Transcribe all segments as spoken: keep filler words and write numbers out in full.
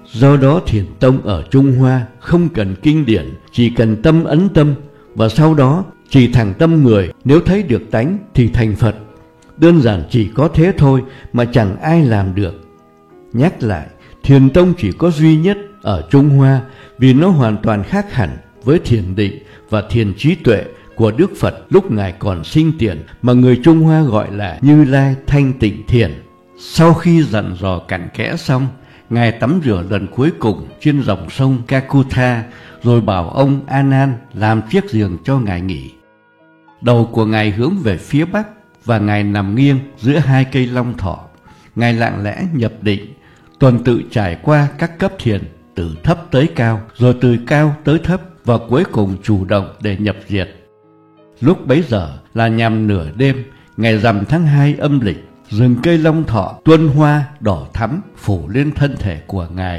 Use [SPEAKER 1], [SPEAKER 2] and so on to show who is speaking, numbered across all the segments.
[SPEAKER 1] Do đó Thiền tông ở Trung Hoa không cần kinh điển, chỉ cần tâm ấn tâm, và sau đó chỉ thẳng tâm người, nếu thấy được tánh thì thành Phật. Đơn giản chỉ có thế thôi mà chẳng ai làm được. Nhắc lại, Thiền tông chỉ có duy nhất ở Trung Hoa vì nó hoàn toàn khác hẳn với thiền định và thiền trí tuệ của Đức Phật lúc Ngài còn sinh tiền, mà người Trung Hoa gọi là Như Lai Thanh Tịnh Thiền. Sau khi dặn dò cặn kẽ xong, Ngài tắm rửa lần cuối cùng trên dòng sông Kakutha, rồi bảo ông A Nan làm chiếc giường cho Ngài nghỉ. Đầu của Ngài hướng về phía bắc và Ngài nằm nghiêng giữa hai cây long thọ. Ngài lặng lẽ nhập định, tuần tự trải qua các cấp thiền từ thấp tới cao, rồi từ cao tới thấp, và cuối cùng chủ động để nhập diệt. Lúc bấy giờ là nhằm nửa đêm, ngày rằm tháng hai âm lịch, rừng cây long thọ tuôn hoa đỏ thắm phủ lên thân thể của Ngài.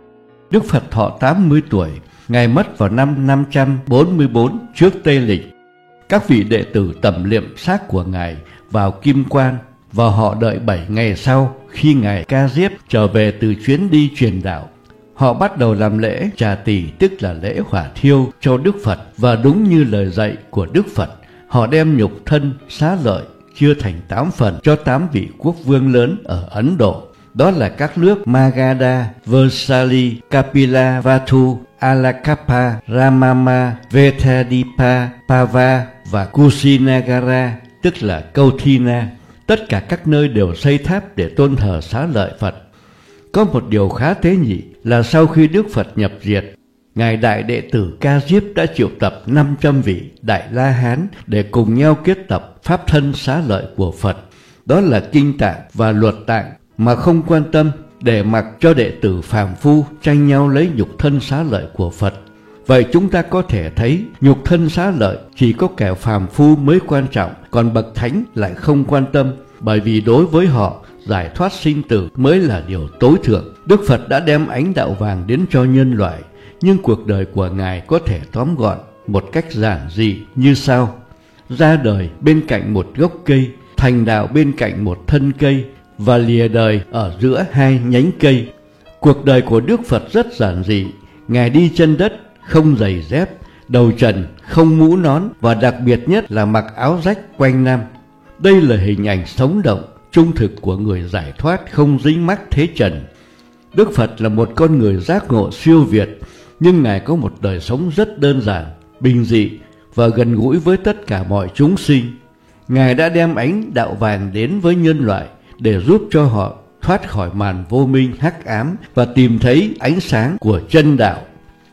[SPEAKER 1] Đức Phật thọ tám mươi tuổi, Ngài mất vào năm năm trăm bốn mươi tư trước Tây lịch. Các vị đệ tử tẩm liệm xác của Ngài vào kim quan, và họ đợi bảy ngày sau khi Ngài Ca Diếp trở về từ chuyến đi truyền đạo. Họ bắt đầu làm lễ trà tỳ, tức là lễ hỏa thiêu cho Đức Phật, và đúng như lời dạy của Đức Phật, họ đem nhục thân xá lợi chia thành tám phần cho tám vị quốc vương lớn ở Ấn Độ. Đó là các nước Magadha, Vesali, Kapila, Vathu, Alakapa, Ramama, Vethadipa, Pava và Kusinagara, tức là Kauthina. Tất cả các nơi đều xây tháp để tôn thờ xá lợi Phật. Có một điều khá tế nhị là sau khi Đức Phật nhập diệt, Ngài Đại Đệ tử Ca Diếp đã triệu tập năm trăm vị Đại La Hán để cùng nhau kết tập pháp thân xá lợi của Phật. Đó là kinh tạng và luật tạng, mà không quan tâm, để mặc cho đệ tử phàm phu tranh nhau lấy nhục thân xá lợi của Phật. Vậy chúng ta có thể thấy nhục thân xá lợi chỉ có kẻ phàm phu mới quan trọng, còn bậc thánh lại không quan tâm, bởi vì đối với họ giải thoát sinh tử mới là điều tối thượng. Đức Phật đã đem ánh đạo vàng đến cho nhân loại, nhưng cuộc đời của Ngài có thể tóm gọn một cách giản dị như sau: ra đời bên cạnh một gốc cây, thành đạo bên cạnh một thân cây, và lìa đời ở giữa hai nhánh cây. Cuộc đời của Đức Phật rất giản dị. Ngài đi chân đất, không giày dép, đầu trần, không mũ nón, và đặc biệt nhất là mặc áo rách quanh năm. Đây là hình ảnh sống động, trung thực của người giải thoát không dính mắc thế trần. Đức Phật là một con người giác ngộ siêu việt, nhưng Ngài có một đời sống rất đơn giản, bình dị và gần gũi với tất cả mọi chúng sinh. Ngài đã đem ánh đạo vàng đến với nhân loại để giúp cho họ thoát khỏi màn vô minh hắc ám và tìm thấy ánh sáng của chân đạo.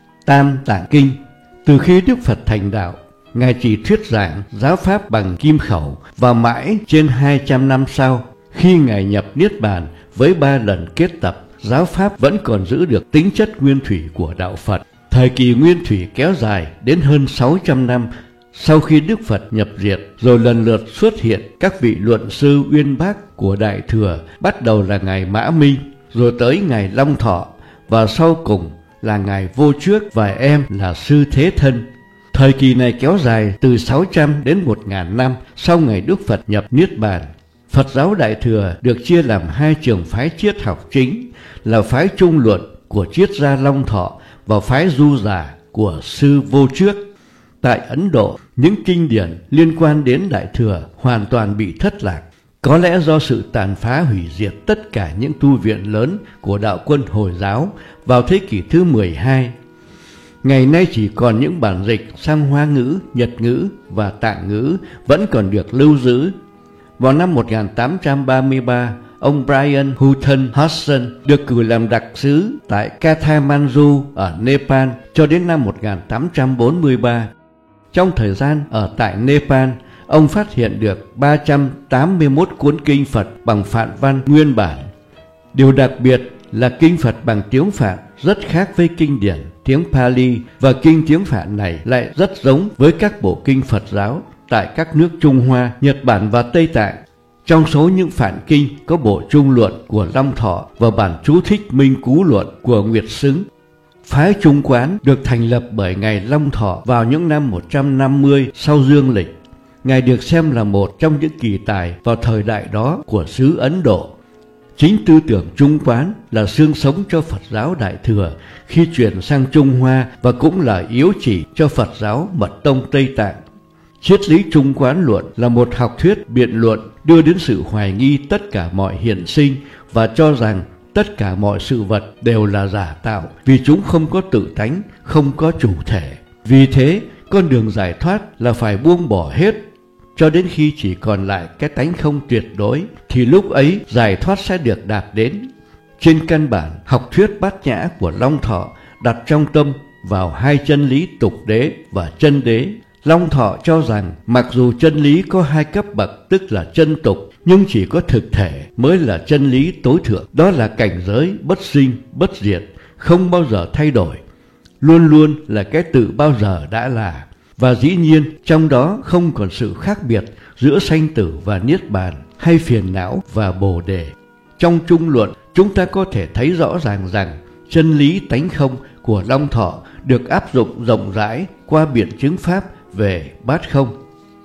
[SPEAKER 1] Tam Tạng Kinh. Từ khi Đức Phật thành đạo, Ngài chỉ thuyết giảng giáo pháp bằng kim khẩu, và mãi trên hai trăm năm sau, khi Ngài nhập Niết Bàn với ba lần kết tập, giáo pháp vẫn còn giữ được tính chất nguyên thủy của đạo Phật. Thời kỳ nguyên thủy kéo dài đến hơn sáu trăm năm sau khi Đức Phật nhập diệt, rồi lần lượt xuất hiện các vị luận sư uyên bác của Đại Thừa, bắt đầu là Ngài Mã Minh, rồi tới Ngài Long Thọ, và sau cùng là Ngài Vô Trước và em là Sư Thế Thân. Thời kỳ này kéo dài từ sáu trăm đến một nghìn năm sau ngày Đức Phật nhập Niết Bàn. Phật giáo Đại Thừa được chia làm hai trường phái triết học chính là phái Trung Luận của triết gia Long Thọ và phái Du Giả của Sư Vô Trước. Tại Ấn Độ, những kinh điển liên quan đến Đại Thừa hoàn toàn bị thất lạc, có lẽ do sự tàn phá hủy diệt tất cả những tu viện lớn của đạo quân Hồi giáo vào thế kỷ thứ mười hai. Ngày nay chỉ còn những bản dịch sang Hoa ngữ, Nhật ngữ và Tạng ngữ vẫn còn được lưu giữ. Vào năm một nghìn tám trăm ba mươi ba, ông Brian Houghton Hudson được cử làm đặc sứ tại Kathmandu ở Nepal cho đến năm một nghìn tám trăm bốn mươi ba. Trong thời gian ở tại Nepal, ông phát hiện được ba trăm tám mươi mốt cuốn kinh Phật bằng Phạn văn nguyên bản. Điều đặc biệt là kinh Phật bằng tiếng Phạn rất khác với kinh điển tiếng Pali, và kinh tiếng Phạn này lại rất giống với các bộ kinh Phật giáo tại các nước Trung Hoa, Nhật Bản và Tây Tạng. Trong số những Phạn kinh có bộ Trung Luận của Long Thọ và bản chú thích Minh Cú Luận của Nguyệt Xứng. Phái Trung Quán được thành lập bởi Ngài Long Thọ vào những năm một trăm năm mươi sau Dương lịch. Ngài được xem là một trong những kỳ tài vào thời đại đó của xứ Ấn Độ. Chính tư tưởng Trung Quán là xương sống cho Phật giáo Đại Thừa khi chuyển sang Trung Hoa, và cũng là yếu chỉ cho Phật giáo Mật Tông Tây Tạng. Triết lý Trung Quán luận là một học thuyết biện luận đưa đến sự hoài nghi tất cả mọi hiện sinh và cho rằng tất cả mọi sự vật đều là giả tạo vì chúng không có tự tánh, không có chủ thể. Vì thế, con đường giải thoát là phải buông bỏ hết cho đến khi chỉ còn lại cái tánh không tuyệt đối, thì lúc ấy giải thoát sẽ được đạt đến. Trên căn bản, học thuyết Bát Nhã của Long Thọ đặt trong tâm vào hai chân lý tục đế và chân đế. Long Thọ cho rằng mặc dù chân lý có hai cấp bậc, tức là chân tục, nhưng chỉ có thực thể mới là chân lý tối thượng. Đó là cảnh giới bất sinh, bất diệt, không bao giờ thay đổi, luôn luôn là cái tự bao giờ đã là. Và dĩ nhiên trong đó không còn sự khác biệt giữa sanh tử và niết bàn, hay phiền não và bồ đề. Trong Trung luận, chúng ta có thể thấy rõ ràng rằng chân lý tánh không của Long Thọ được áp dụng rộng rãi qua biện chứng pháp về bát không.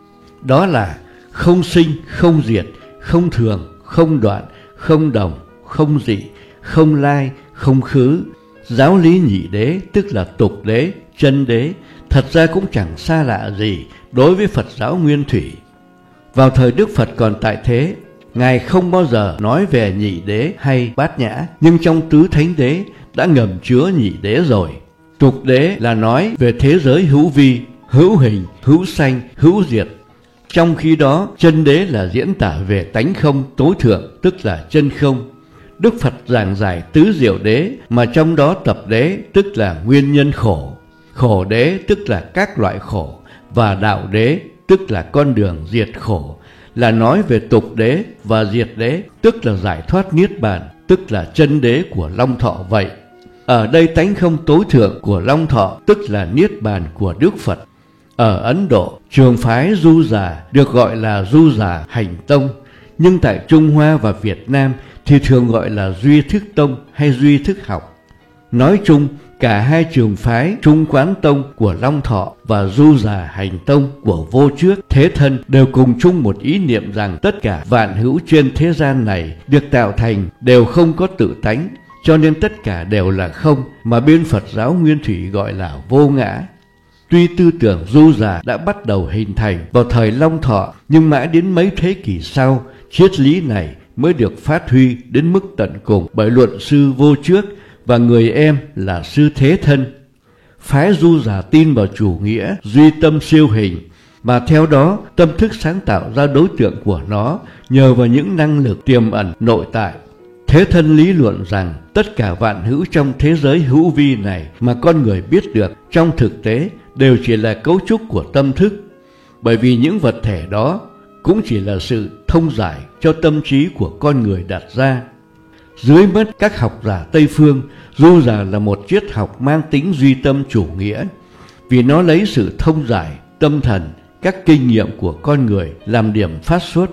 [SPEAKER 1] Đó là không sinh, không diệt, không thường, không đoạn, không đồng, không dị, không lai, không khứ. Giáo lý nhị đế, tức là tục đế, chân đế, thật ra cũng chẳng xa lạ gì đối với Phật giáo Nguyên Thủy. Vào thời Đức Phật còn tại thế, Ngài không bao giờ nói về nhị đế hay bát nhã, nhưng trong tứ thánh đế đã ngầm chứa nhị đế rồi. Tục đế là nói về thế giới hữu vi, hữu hình, hữu sanh, hữu diệt. Trong khi đó, chân đế là diễn tả về tánh không tối thượng, tức là chân không. Đức Phật giảng giải tứ diệu đế, mà trong đó tập đế tức là nguyên nhân khổ, khổ đế tức là các loại khổ, và đạo đế tức là con đường diệt khổ, là nói về tục đế và diệt đế, tức là giải thoát niết bàn, tức là chân đế của Long Thọ vậy. Ở đây tánh không tối thượng của Long Thọ tức là niết bàn của Đức Phật. Ở Ấn Độ, trường phái Du Già được gọi là Du Già Hành Tông, nhưng tại Trung Hoa và Việt Nam thì thường gọi là Duy Thức Tông hay Duy Thức Học. Nói chung, cả hai trường phái Trung Quán Tông của Long Thọ và Du Già Hành Tông của Vô Trước Thế Thân đều cùng chung một ý niệm rằng tất cả vạn hữu trên thế gian này được tạo thành đều không có tự tánh, cho nên tất cả đều là không, mà bên Phật giáo Nguyên Thủy gọi là vô ngã. Tuy tư tưởng Du Già đã bắt đầu hình thành vào thời Long Thọ, nhưng mãi đến mấy thế kỷ sau, triết lý này mới được phát huy đến mức tận cùng bởi luận sư Vô Trước và người em là sư Thế Thân. Phái Du Già tin vào chủ nghĩa duy tâm siêu hình, mà theo đó tâm thức sáng tạo ra đối tượng của nó nhờ vào những năng lực tiềm ẩn nội tại. Thế Thân lý luận rằng tất cả vạn hữu trong thế giới hữu vi này mà con người biết được trong thực tế đều chỉ là cấu trúc của tâm thức, bởi vì những vật thể đó cũng chỉ là sự thông giải cho tâm trí của con người đặt ra. Dưới mắt các học giả Tây Phương, Du Già là một triết học mang tính duy tâm chủ nghĩa, vì nó lấy sự thông giải, tâm thần, các kinh nghiệm của con người làm điểm phát xuất.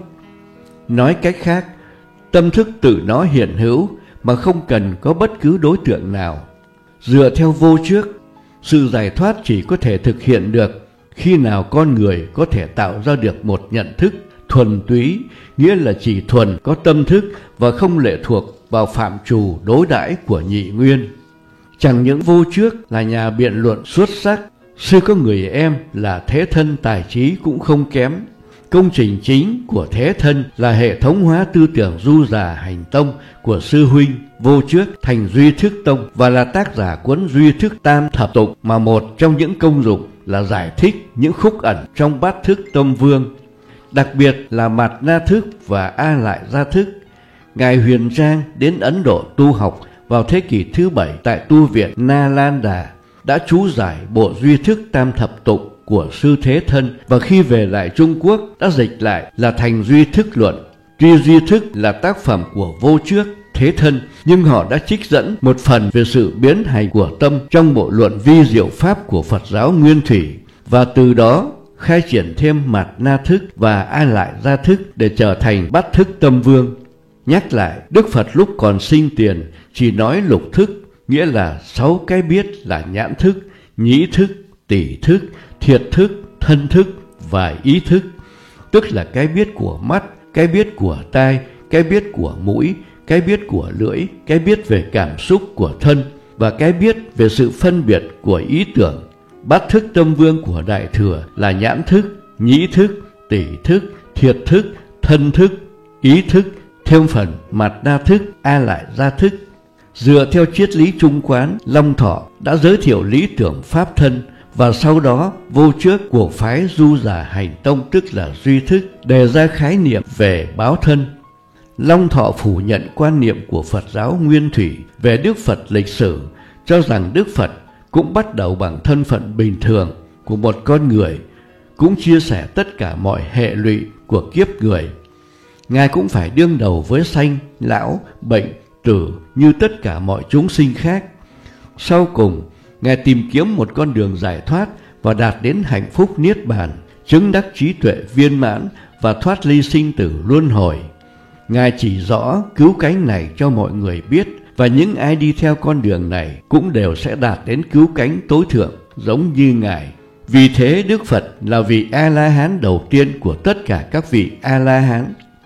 [SPEAKER 1] Nói cách khác, tâm thức tự nó hiện hữu mà không cần có bất cứ đối tượng nào. Dựa theo Vô Trước, sự giải thoát chỉ có thể thực hiện được khi nào con người có thể tạo ra được một nhận thức thuần túy, nghĩa là chỉ thuần có tâm thức và không lệ thuộc vào phạm trù đối đãi của nhị nguyên. Chẳng những Vô Trước là nhà biện luận xuất sắc, sư có người em là Thế Thân tài trí cũng không kém. Công trình chính của Thế Thân là hệ thống hóa tư tưởng Du Già Hành Tông của sư huynh Vô Trước thành Duy Thức Tông, và là tác giả cuốn Duy Thức Tam Thập Tụng, mà một trong những công dụng là giải thích những khúc ẩn trong bát thức tâm vương, đặc biệt là Mạt Na Thức và A Lại Gia Thức. Ngài Huyền Trang đến Ấn Độ tu học vào thế kỷ thứ bảy tại tu viện Nalanda, đã chú giải bộ Duy Thức Tam Thập Tụng của sư Thế Thân, và khi về lại Trung Quốc đã dịch lại là thành Duy Thức Luận. Tuy Duy Thức là tác phẩm của Vô Trước Thế Thân, nhưng họ đã trích dẫn một phần về sự biến hành của tâm trong bộ luận vi diệu pháp của Phật giáo Nguyên Thủy, và từ đó khai triển thêm Mạt Na Thức và A Lại Gia Thức để trở thành bát thức tâm vương. Nhắc lại, Đức Phật lúc còn sinh tiền chỉ nói lục thức, nghĩa là sáu cái biết là nhãn thức, nhĩ thức, tỷ thức, thiệt thức, thân thức và ý thức, tức là cái biết của mắt, cái biết của tai, cái biết của mũi, cái biết của lưỡi, cái biết về cảm xúc của thân và cái biết về sự phân biệt của ý tưởng. Bát thức tâm vương của Đại Thừa là nhãn thức, nhĩ thức, tỷ thức, thiệt thức, thân thức, ý thức, thêm phần mạt đa thức, a lại gia thức. Dựa theo triết lý trung quán, Long Thọ đã giới thiệu lý tưởng pháp thân và sau đó vô trước của phái Du Già Hành Tông, tức là duy thức, đề ra khái niệm về báo thân. Long Thọ phủ nhận quan niệm của Phật giáo Nguyên Thủy về Đức Phật lịch sử, cho rằng Đức Phật cũng bắt đầu bằng thân phận bình thường của một con người, cũng chia sẻ tất cả mọi hệ lụy của kiếp người. Ngài cũng phải đương đầu với sanh, lão, bệnh, tử như tất cả mọi chúng sinh khác. Sau cùng, Ngài tìm kiếm một con đường giải thoát và đạt đến hạnh phúc niết bàn, chứng đắc trí tuệ viên mãn và thoát ly sinh tử luân hồi. Ngài chỉ rõ cứu cánh này cho mọi người biết, và những ai đi theo con đường này cũng đều sẽ đạt đến cứu cánh tối thượng giống như Ngài. Vì thế Đức Phật là vị A-la-hán đầu tiên của tất cả các vị A-la-hán.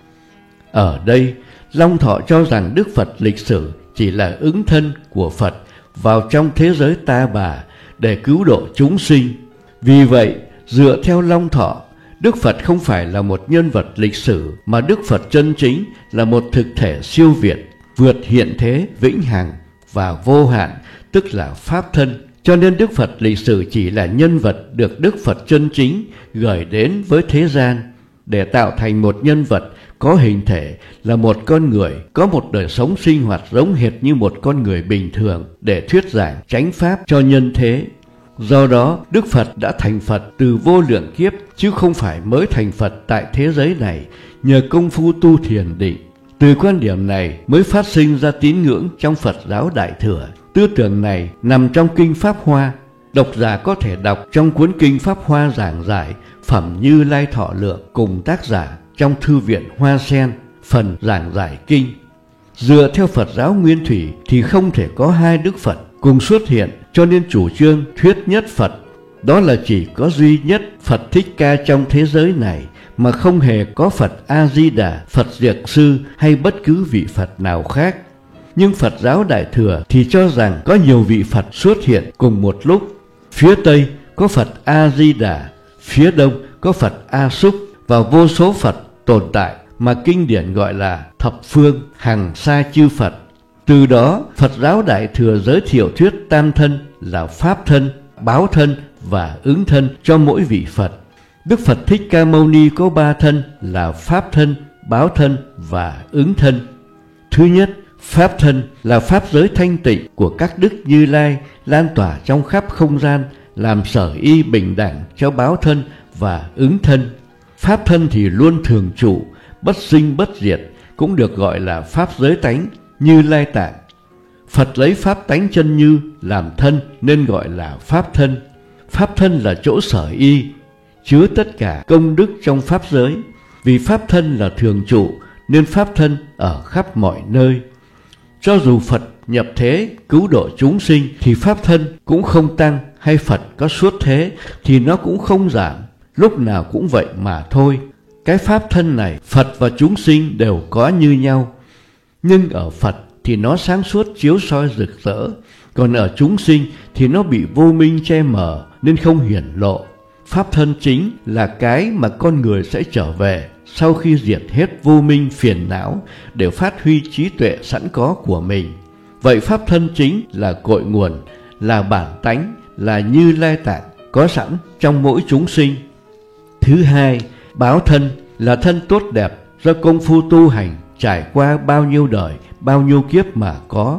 [SPEAKER 1] Ở đây, Long Thọ cho rằng Đức Phật lịch sử chỉ là ứng thân của Phật vào trong thế giới ta bà để cứu độ chúng sinh. Vì vậy, dựa theo Long Thọ, Đức Phật không phải là một nhân vật lịch sử, mà Đức Phật chân chính là một thực thể siêu việt, vượt hiện thế, vĩnh hằng và vô hạn, tức là Pháp thân. Cho nên Đức Phật lịch sử chỉ là nhân vật được Đức Phật chân chính gửi đến với thế gian để tạo thành một nhân vật có hình thể là một con người, có một đời sống sinh hoạt giống hệt như một con người bình thường để thuyết giảng chánh pháp cho nhân thế. Do đó, Đức Phật đã thành Phật từ vô lượng kiếp, chứ không phải mới thành Phật tại thế giới này nhờ công phu tu thiền định. Từ quan điểm này mới phát sinh ra tín ngưỡng trong Phật giáo Đại Thừa. Tư tưởng này nằm trong Kinh Pháp Hoa. Độc giả có thể đọc trong cuốn Kinh Pháp Hoa giảng giải Phẩm Như Lai Thọ Lượng cùng tác giả trong Thư viện Hoa Sen, phần giảng giải kinh. Dựa theo Phật giáo Nguyên Thủy thì không thể có hai Đức Phật cùng xuất hiện, cho nên chủ trương thuyết nhất Phật. Đó là chỉ có duy nhất Phật Thích Ca trong thế giới này, mà không hề có Phật A-di-đà, Phật Diệt Sư hay bất cứ vị Phật nào khác. Nhưng Phật giáo Đại Thừa thì cho rằng có nhiều vị Phật xuất hiện cùng một lúc. Phía Tây có Phật A-di-đà, phía Đông có Phật A-xúc và vô số Phật tồn tại mà kinh điển gọi là thập phương hằng sa chư Phật. Từ đó, Phật giáo Đại Thừa giới thiệu thuyết tam thân là Pháp thân, báo thân và ứng thân cho mỗi vị Phật. Đức Phật Thích Ca Mâu Ni có ba thân là Pháp thân, báo thân và ứng thân. Thứ nhất, Pháp thân là Pháp giới thanh tịnh của các Đức Như Lai lan tỏa trong khắp không gian, làm sở y bình đẳng cho báo thân và ứng thân. Pháp thân thì luôn thường trụ, bất sinh bất diệt, cũng được gọi là Pháp giới tánh, Như Lai tạng. Phật lấy Pháp tánh chân như làm thân nên gọi là Pháp thân. Pháp thân là chỗ sở y, chứa tất cả công đức trong Pháp giới. Vì Pháp thân là thường trụ nên Pháp thân ở khắp mọi nơi. Cho dù Phật nhập thế cứu độ chúng sinh thì Pháp thân cũng không tăng, hay Phật có xuất thế thì nó cũng không giảm, lúc nào cũng vậy mà thôi. Cái Pháp thân này Phật và chúng sinh đều có như nhau, nhưng ở Phật thì nó sáng suốt chiếu soi rực rỡ, còn ở chúng sinh thì nó bị vô minh che mờ nên không hiển lộ. Pháp thân chính là cái mà con người sẽ trở về sau khi diệt hết vô minh phiền não để phát huy trí tuệ sẵn có của mình. Vậy Pháp thân chính là cội nguồn, là bản tánh, là Như Lai tạng có sẵn trong mỗi chúng sinh. Thứ hai, báo thân là thân tốt đẹp do công phu tu hành trải qua bao nhiêu đời, bao nhiêu kiếp mà có.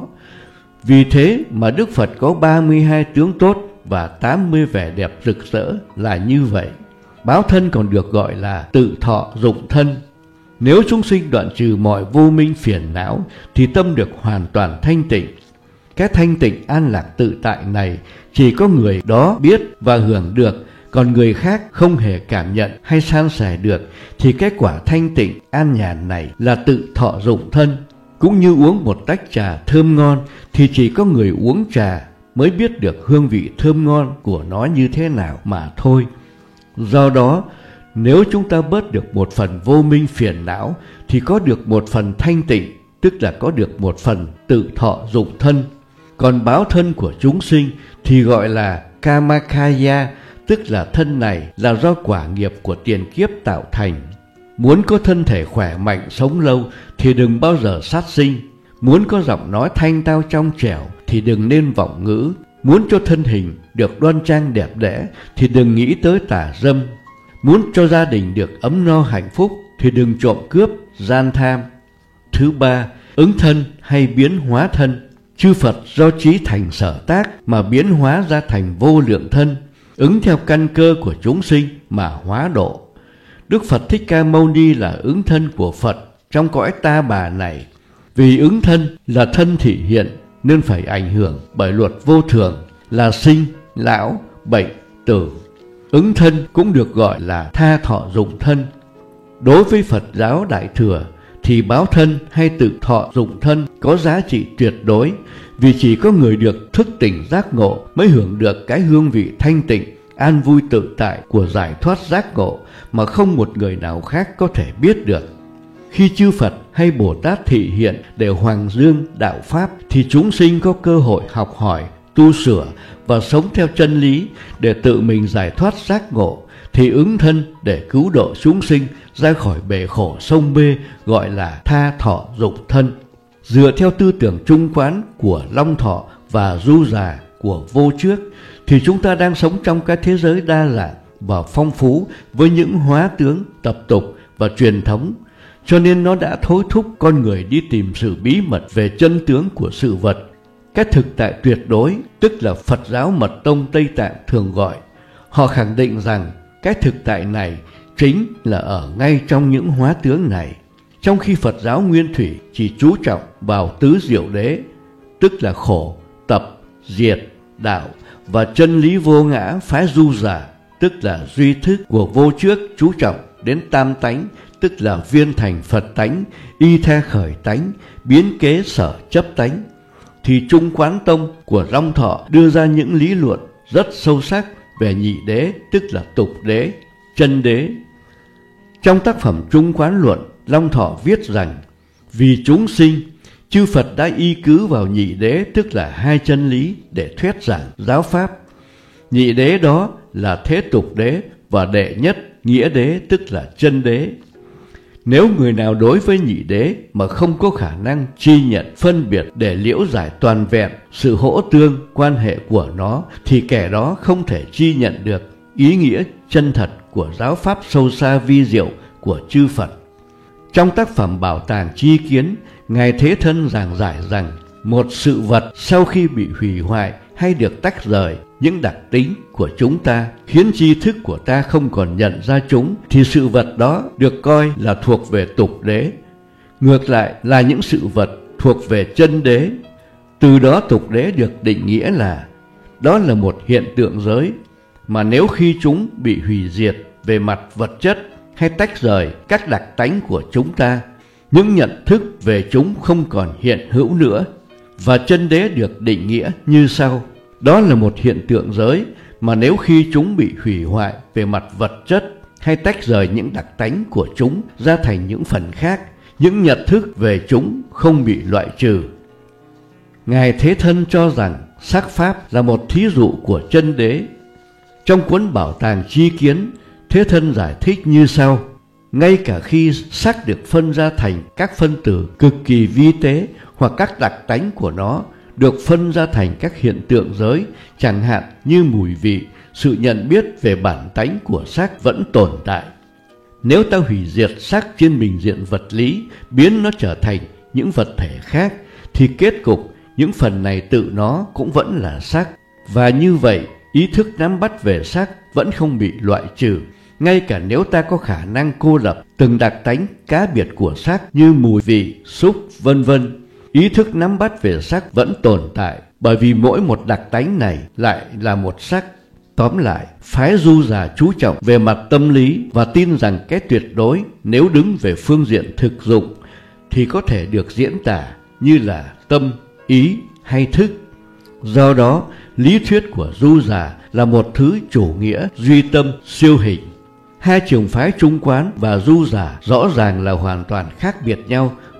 [SPEAKER 1] Vì thế mà Đức Phật có ba mươi hai tướng tốt và tám mươi vẻ đẹp rực rỡ là như vậy. Báo thân còn được gọi là tự thọ dụng thân. Nếu chúng sinh đoạn trừ mọi vô minh phiền não thì tâm được hoàn toàn thanh tịnh. Cái thanh tịnh an lạc tự tại này chỉ có người đó biết và hưởng được, còn người khác không hề cảm nhận hay san sẻ được, thì cái quả thanh tịnh an nhàn này là tự thọ dụng thân. Cũng như uống một tách trà thơm ngon thì chỉ có người uống trà mới biết được hương vị thơm ngon của nó như thế nào mà thôi. Do đó, nếu chúng ta bớt được một phần vô minh phiền não thì có được một phần thanh tịnh, tức là có được một phần tự thọ dụng thân. Còn báo thân của chúng sinh thì gọi là Kamakaya, tức là thân này là do quả nghiệp của tiền kiếp tạo thành. Muốn có thân thể khỏe mạnh sống lâu thì đừng bao giờ sát sinh. Muốn có giọng nói thanh tao trong trẻo thì đừng nên vọng ngữ. Muốn cho thân hình được đoan trang đẹp đẽ thì đừng nghĩ tới tà dâm. Muốn cho gia đình được ấm no hạnh phúc thì đừng trộm cướp, gian tham. Thứ ba, ứng thân hay biến hóa thân. Chư Phật do trí thành sở tác mà biến hóa ra thành vô lượng thân, ứng theo căn cơ của chúng sinh mà hóa độ. Đức Phật Thích Ca Mâu Ni là ứng thân của Phật trong cõi ta bà này. Vì ứng thân là thân thị hiện nên phải ảnh hưởng bởi luật vô thường là sinh, lão, bệnh, tử. Ứng thân cũng được gọi là tha thọ dụng thân. Đối với Phật giáo Đại Thừa thì báo thân hay tự thọ dụng thân có giá trị tuyệt đối, vì chỉ có người được thức tỉnh giác ngộ mới hưởng được cái hương vị thanh tịnh, an vui tự tại của giải thoát giác ngộ mà không một người nào khác có thể biết được. Khi chư Phật hay Bồ Tát thị hiện để hoàng dương đạo Pháp thì chúng sinh có cơ hội học hỏi, tu sửa và sống theo chân lý để tự mình giải thoát giác ngộ, thì ứng thân để cứu độ chúng sinh ra khỏi bể khổ sông bê gọi là tha thọ dụng thân. Dựa theo tư tưởng trung quán của Long Thọ và Du Già của Vô Trước thì chúng ta đang sống trong cái thế giới đa dạng và phong phú với những hóa tướng, tập tục và truyền thống, cho nên nó đã thôi thúc con người đi tìm sự bí mật về chân tướng của sự vật. Cái thực tại tuyệt đối, tức là Phật giáo Mật Tông Tây Tạng thường gọi. Họ khẳng định rằng cái thực tại này chính là ở ngay trong những hóa tướng này, trong khi Phật giáo Nguyên Thủy chỉ chú trọng vào tứ diệu đế, tức là khổ, tập, diệt, đạo, và chân lý vô ngã phái Du Già, tức là duy thức của Vô Trước chú trọng đến tam tánh, tức là viên thành Phật tánh, y theo khởi tánh, biến kế sở chấp tánh. Thì Trung Quán Tông của Long Thọ đưa ra những lý luận rất sâu sắc về nhị đế, tức là tục đế, chân đế. Trong tác phẩm Trung Quán Luận, Long Thọ viết rằng: vì chúng sinh, chư Phật đã y cứ vào nhị đế, tức là hai chân lý để thuyết giảng giáo pháp. Nhị đế đó là thế tục đế và đệ nhất nghĩa đế, tức là chân đế. Nếu người nào đối với nhị đế mà không có khả năng chi nhận phân biệt để liễu giải toàn vẹn sự hỗ tương quan hệ của nó, thì kẻ đó không thể chi nhận được ý nghĩa chân thật của giáo pháp sâu xa vi diệu của chư Phật. Trong tác phẩm Bảo Tàng Chi Kiến, Ngài Thế Thân giảng giải rằng một sự vật sau khi bị hủy hoại hay được tách rời những đặc tính của chúng ta khiến tri thức của ta không còn nhận ra chúng, thì sự vật đó được coi là thuộc về tục đế. Ngược lại là những sự vật thuộc về chân đế. Từ đó tục đế được định nghĩa là đó là một hiện tượng giới mà nếu khi chúng bị hủy diệt về mặt vật chất hay tách rời các đặc tánh của chúng ta, những nhận thức về chúng không còn hiện hữu nữa. Và chân đế được định nghĩa như sau: đó là một hiện tượng giới mà nếu khi chúng bị hủy hoại về mặt vật chất hay tách rời những đặc tánh của chúng ra thành những phần khác, những nhận thức về chúng không bị loại trừ. Ngài Thế Thân cho rằng sắc pháp là một thí dụ của chân đế. Trong cuốn Bảo Tàng Chi Kiến, Thế Thân giải thích như sau: ngay cả khi sắc được phân ra thành các phân tử cực kỳ vi tế hoặc các đặc tánh của nó được phân ra thành các hiện tượng giới, chẳng hạn như mùi vị, sự nhận biết về bản tánh của sắc vẫn tồn tại. Nếu ta hủy diệt sắc trên bình diện vật lý, biến nó trở thành những vật thể khác, thì kết cục những phần này tự nó cũng vẫn là sắc. Và như vậy, ý thức nắm bắt về sắc vẫn không bị loại trừ. Ngay cả nếu ta có khả năng cô lập từng đặc tánh cá biệt của sắc như mùi vị, xúc, vân vân, ý thức nắm bắt về sắc vẫn tồn tại, bởi vì mỗi một đặc tánh này lại là một sắc. Tóm lại, phái Du Già chú trọng về mặt tâm lý và tin rằng cái tuyệt đối nếu đứng về phương diện thực dụng thì có thể được diễn tả như là tâm, ý hay thức. Do đó, lý thuyết của Du Già là một thứ chủ nghĩa duy tâm siêu hình. Hai trường phái Trung Quán và Du Già rõ ràng là hoàn toàn khác biệt nhau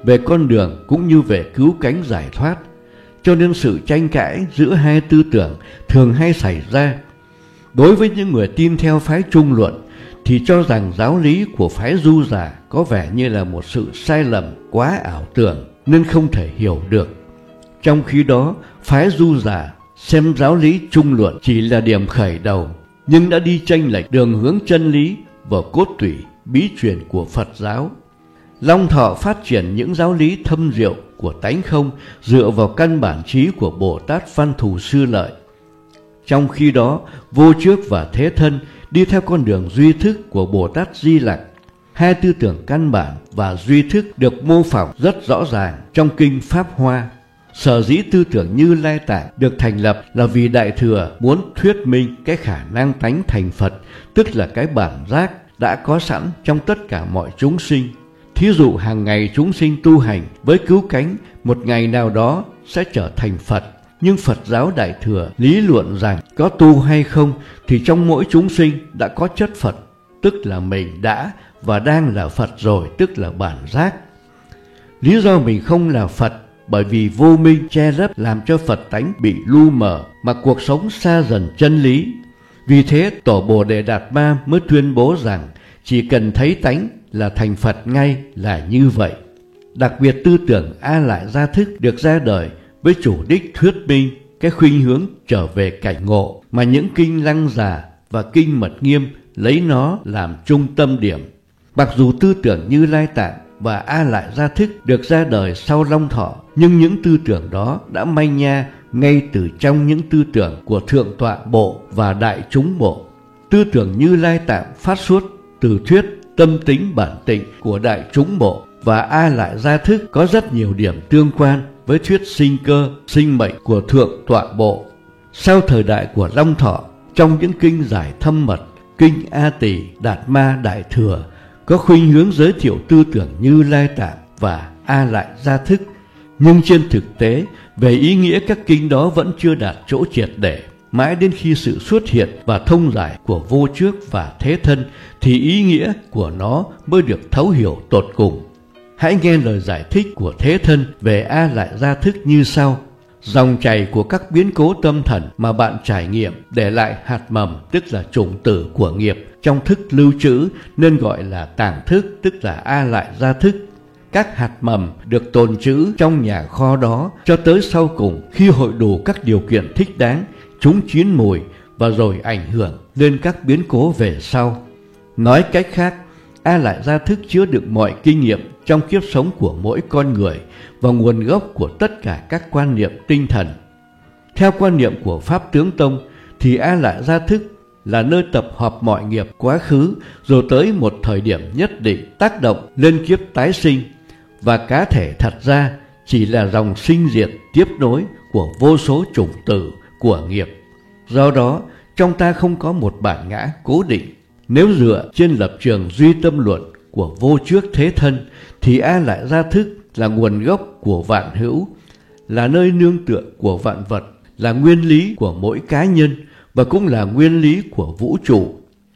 [SPEAKER 1] về con đường cũng như về cứu cánh giải thoát. Cho nên sự tranh cãi giữa hai tư tưởng thường hay xảy ra. Đối với những người tin theo phái Trung Luận thì cho rằng giáo lý của phái Du Già có vẻ như là một sự sai lầm quá ảo tưởng nên không thể hiểu được. Trong khi đó, phái Du Già xem giáo lý Trung Luận chỉ là điểm khởi đầu, nhưng đã đi chênh lệch đường hướng chân lý và cốt tủy bí truyền của Phật giáo. Long Thọ phát triển những giáo lý thâm diệu của tánh không dựa vào căn bản trí của Bồ Tát Văn Thù Sư Lợi. Trong khi đó, Vô Trước và Thế Thân đi theo con đường duy thức của Bồ Tát Di Lặc. Hai tư tưởng căn bản và duy thức được mô phỏng rất rõ ràng trong kinh Pháp Hoa. Sở dĩ tư tưởng Như Lai Tạng được thành lập là vì Đại Thừa muốn thuyết minh cái khả năng tánh thành Phật, tức là cái bản giác đã có sẵn trong tất cả mọi chúng sinh. Thí dụ hàng ngày chúng sinh tu hành với cứu cánh, một ngày nào đó sẽ trở thành Phật. Nhưng Phật giáo Đại Thừa lý luận rằng có tu hay không thì trong mỗi chúng sinh đã có chất Phật, tức là mình đã và đang là Phật rồi, tức là bản giác. Lý do mình không là Phật bởi vì vô minh che lấp làm cho Phật tánh bị lu mờ mà cuộc sống xa dần chân lý. Vì thế Tổ Bồ Đề Đạt Ma mới tuyên bố rằng chỉ cần thấy tánh là thành Phật ngay là như vậy. Đặc biệt tư tưởng A Lại Gia Thức được ra đời với chủ đích thuyết minh cái khuynh hướng trở về cảnh ngộ mà những kinh Lăng Già và kinh Mật Nghiêm lấy nó làm trung tâm điểm. Mặc dù tư tưởng Như Lai Tạng và A Lại Gia Thức được ra đời sau Long Thọ, nhưng những tư tưởng đó đã manh nha ngay từ trong những tư tưởng của Thượng Tọa Bộ và Đại Chúng Bộ. Tư tưởng Như Lai Tạng phát xuất từ thuyết tâm tính bản tịnh của Đại Chúng Bộ, và A Lại Gia Thức có rất nhiều điểm tương quan với thuyết sinh cơ, sinh mệnh của Thượng Tọa Bộ. Sau thời đại của Long Thọ, trong những kinh giải thâm mật, kinh A Tỳ, Đạt Ma, Đại Thừa có khuynh hướng giới thiệu tư tưởng Như Lai Tạng và A Lại Gia Thức, nhưng trên thực tế về ý nghĩa các kinh đó vẫn chưa đạt chỗ triệt để. Mãi đến khi sự xuất hiện và thông giải của Vô Trước và Thế Thân thì ý nghĩa của nó mới được thấu hiểu tột cùng. Hãy nghe lời giải thích của Thế Thân về A Lại Gia Thức như sau. Dòng chảy của các biến cố tâm thần mà bạn trải nghiệm để lại hạt mầm, tức là chủng tử của nghiệp, trong thức lưu trữ nên gọi là tàng thức, tức là A Lại Gia Thức. Các hạt mầm được tồn trữ trong nhà kho đó cho tới sau cùng, khi hội đủ các điều kiện thích đáng, chúng chín mùi và rồi ảnh hưởng lên các biến cố về sau. Nói cách khác, A Lại Gia Thức chứa đựng mọi kinh nghiệm trong kiếp sống của mỗi con người và nguồn gốc của tất cả các quan niệm tinh thần. Theo quan niệm của Pháp Tướng Tông thì A Lại Gia Thức là nơi tập hợp mọi nghiệp quá khứ rồi tới một thời điểm nhất định tác động lên kiếp tái sinh, và cá thể thật ra chỉ là dòng sinh diệt tiếp nối của vô số chủng tử của nghiệp. Do đó, trong ta không có một bản ngã cố định. Nếu dựa trên lập trường duy tâm luận của Vô Trước Thế Thân thì A Lại Gia Thức là nguồn gốc của vạn hữu, là nơi nương tựa của vạn vật, là nguyên lý của mỗi cá nhân và cũng là nguyên lý của vũ trụ.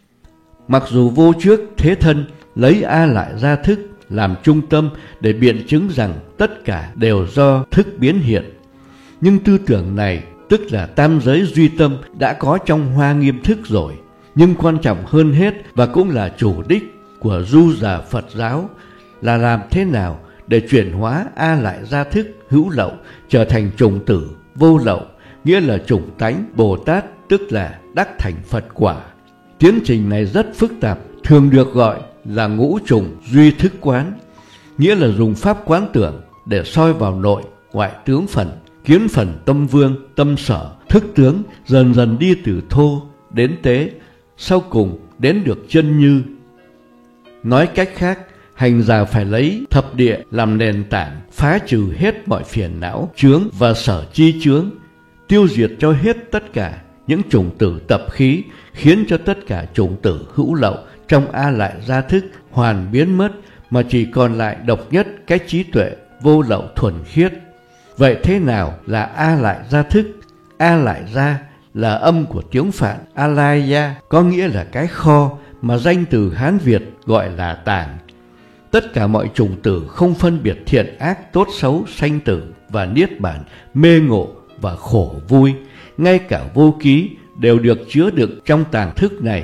[SPEAKER 1] Mặc dù Vô Trước Thế Thân lấy A Lại Gia Thức làm trung tâm để biện chứng rằng tất cả đều do thức biến hiện, nhưng tư tưởng này, tức là tam giới duy tâm, đã có trong Hoa Nghiêm Thức rồi. Nhưng quan trọng hơn hết và cũng là chủ đích của Du Già Phật giáo là làm thế nào để chuyển hóa A Lại Gia Thức hữu lậu trở thành chủng tử vô lậu, nghĩa là chủng tánh Bồ Tát, tức là đắc thành Phật quả. Tiến trình này rất phức tạp, thường được gọi là ngũ trùng duy thức quán, nghĩa là dùng pháp quán tưởng để soi vào nội ngoại tướng phần, kiến phần tâm vương, tâm sở, thức tướng, dần dần đi từ thô đến tế, sau cùng đến được chân như. Nói cách khác, hành giả phải lấy thập địa làm nền tảng, phá trừ hết mọi phiền não, chướng và sở chi chướng, tiêu diệt cho hết tất cả những chủng tử tập khí, khiến cho tất cả chủng tử hữu lậu trong A Lại Gia Thức hoàn biến mất, mà chỉ còn lại độc nhất cái trí tuệ vô lậu thuần khiết. Vậy thế nào là A Lại Gia Thức? A Lại Gia là âm của tiếng Phạn Alaya, có nghĩa là cái kho, mà danh từ Hán Việt gọi là tàng. Tất cả mọi chủng tử không phân biệt thiện ác, tốt xấu, sanh tử và niết bàn, mê ngộ và khổ vui, ngay cả vô ký đều được chứa đựng trong tàng thức này.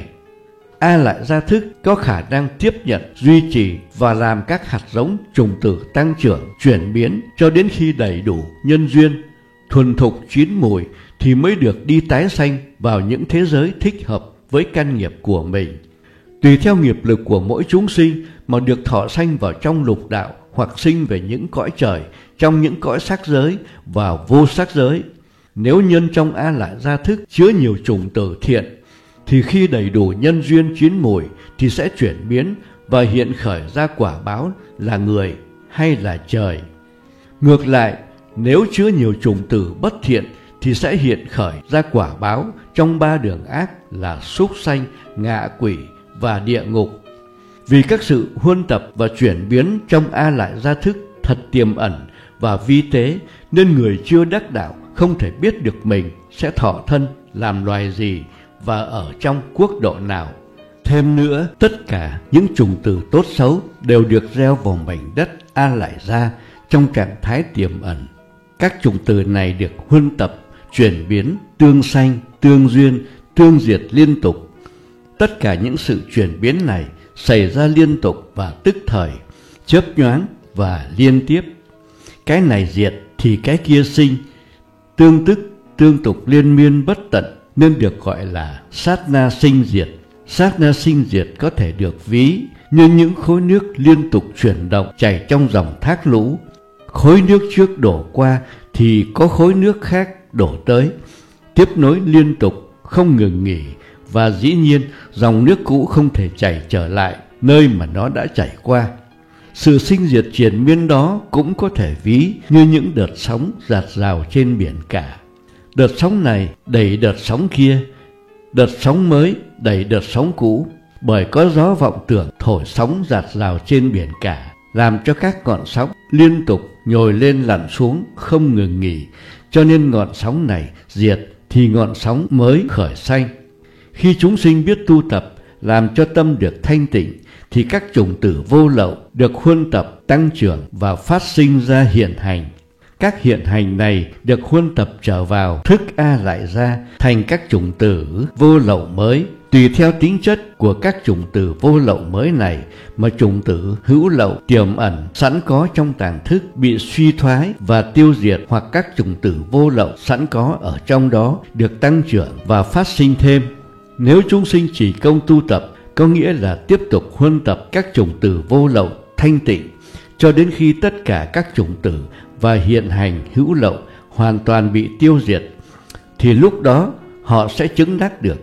[SPEAKER 1] A lại gia thức có khả năng tiếp nhận, duy trì và làm các hạt giống chủng tử tăng trưởng, chuyển biến cho đến khi đầy đủ nhân duyên, thuần thục chín mùi thì mới được đi tái sanh vào những thế giới thích hợp với căn nghiệp của mình. Tùy theo nghiệp lực của mỗi chúng sinh mà được thọ sanh vào trong lục đạo hoặc sinh về những cõi trời, trong những cõi sắc giới và vô sắc giới. Nếu nhân trong A lại gia thức chứa nhiều chủng tử thiện thì khi đầy đủ nhân duyên chín mùi thì sẽ chuyển biến và hiện khởi ra quả báo là người hay là trời. Ngược lại, nếu chứa nhiều chủng tử bất thiện thì sẽ hiện khởi ra quả báo trong ba đường ác là súc sanh, ngạ quỷ và địa ngục. Vì các sự huân tập và chuyển biến trong A lại gia thức thật tiềm ẩn và vi tế, nên người chưa đắc đạo không thể biết được mình sẽ thọ thân làm loài gì và ở trong quốc độ nào. Thêm nữa, tất cả những chủng tử tốt xấu đều được gieo vào mảnh đất A lại gia trong trạng thái tiềm ẩn. Các chủng tử này được huân tập, chuyển biến, tương sanh, tương duyên, tương diệt liên tục. Tất cả những sự chuyển biến này xảy ra liên tục và tức thời, chớp nhoáng và liên tiếp. Cái này diệt thì cái kia sinh, tương tức, tương tục liên miên bất tận, nên được gọi là sát na sinh diệt. Sát na sinh diệt có thể được ví như những khối nước liên tục chuyển động chảy trong dòng thác lũ. Khối nước trước đổ qua thì có khối nước khác đổ tới, tiếp nối liên tục, không ngừng nghỉ, và dĩ nhiên dòng nước cũ không thể chảy trở lại nơi mà nó đã chảy qua. Sự sinh diệt triền miên đó cũng có thể ví như những đợt sóng dạt dào trên biển cả. Đợt sóng này đẩy đợt sóng kia, đợt sóng mới đẩy đợt sóng cũ, bởi có gió vọng tưởng thổi sóng dạt dào trên biển cả, làm cho các ngọn sóng liên tục nhồi lên lặn xuống không ngừng nghỉ, cho nên ngọn sóng này diệt thì ngọn sóng mới khởi sanh. Khi chúng sinh biết tu tập làm cho tâm được thanh tịnh thì các chủng tử vô lậu được huân tập tăng trưởng và phát sinh ra hiện hành. Các hiện hành này được huân tập trở vào thức A lại gia thành các chủng tử vô lậu mới. Tùy theo tính chất của các chủng tử vô lậu mới này mà chủng tử hữu lậu tiềm ẩn sẵn có trong tàng thức bị suy thoái và tiêu diệt, hoặc các chủng tử vô lậu sẵn có ở trong đó được tăng trưởng và phát sinh thêm. Nếu chúng sinh chỉ công tu tập, có nghĩa là tiếp tục huân tập các chủng tử vô lậu thanh tịnh cho đến khi tất cả các chủng tử và hiện hành hữu lậu hoàn toàn bị tiêu diệt, thì lúc đó họ sẽ chứng đắc được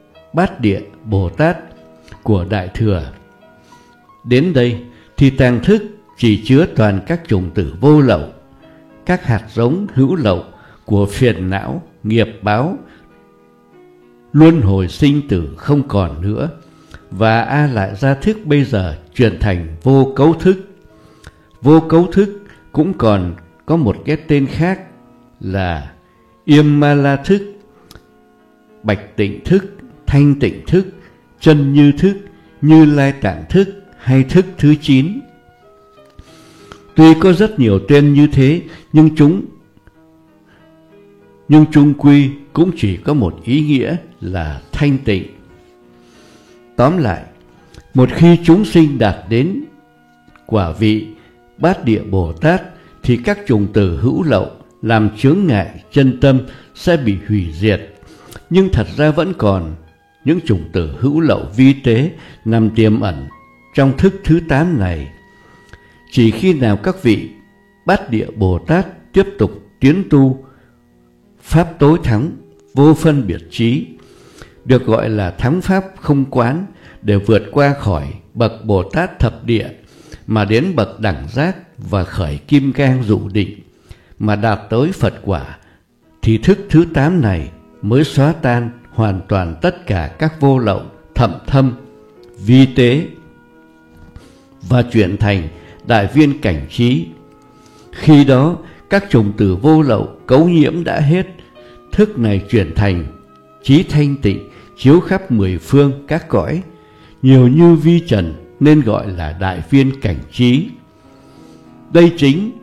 [SPEAKER 1] Bát Địa Bồ Tát của Đại Thừa. Đến đây thì tàng thức chỉ chứa toàn các chủng tử vô lậu, các hạt giống hữu lậu của phiền não, nghiệp báo, luân hồi sinh tử không còn nữa, và A lại gia thức bây giờ chuyển thành vô cấu thức. Vô cấu thức cũng còn có một cái tên khác là Yêm Ma La thức, Bạch Tịnh thức, Thanh Tịnh thức, Chân Như thức, Như Lai Tạng thức hay thức thứ chín. Tuy có rất nhiều tên như thế, nhưng chúng nhưng chung quy cũng chỉ có một ý nghĩa là thanh tịnh. Tóm lại, một khi chúng sinh đạt đến quả vị Bát Địa Bồ Tát thì các chủng tử hữu lậu làm chướng ngại chân tâm sẽ bị hủy diệt. Nhưng thật ra vẫn còn những chủng tử hữu lậu vi tế nằm tiềm ẩn trong thức thứ tám này. Chỉ khi nào các vị Bát Địa Bồ Tát tiếp tục tiến tu pháp tối thắng vô phân biệt trí, được gọi là thắng pháp không quán, để vượt qua khỏi bậc Bồ Tát thập địa mà đến bậc đẳng giác và khởi kim cang dụ định, mà đạt tới Phật quả, thì thức thứ tám này mới xóa tan hoàn toàn tất cả các vô lậu thậm thâm, vi tế và chuyển thành đại viên cảnh trí. Khi đó các chủng tử vô lậu cấu nhiễm đã hết, thức này chuyển thành trí thanh tịnh chiếu khắp mười phương các cõi, nhiều như vi trần nên gọi là đại viên cảnh trí. Đây chính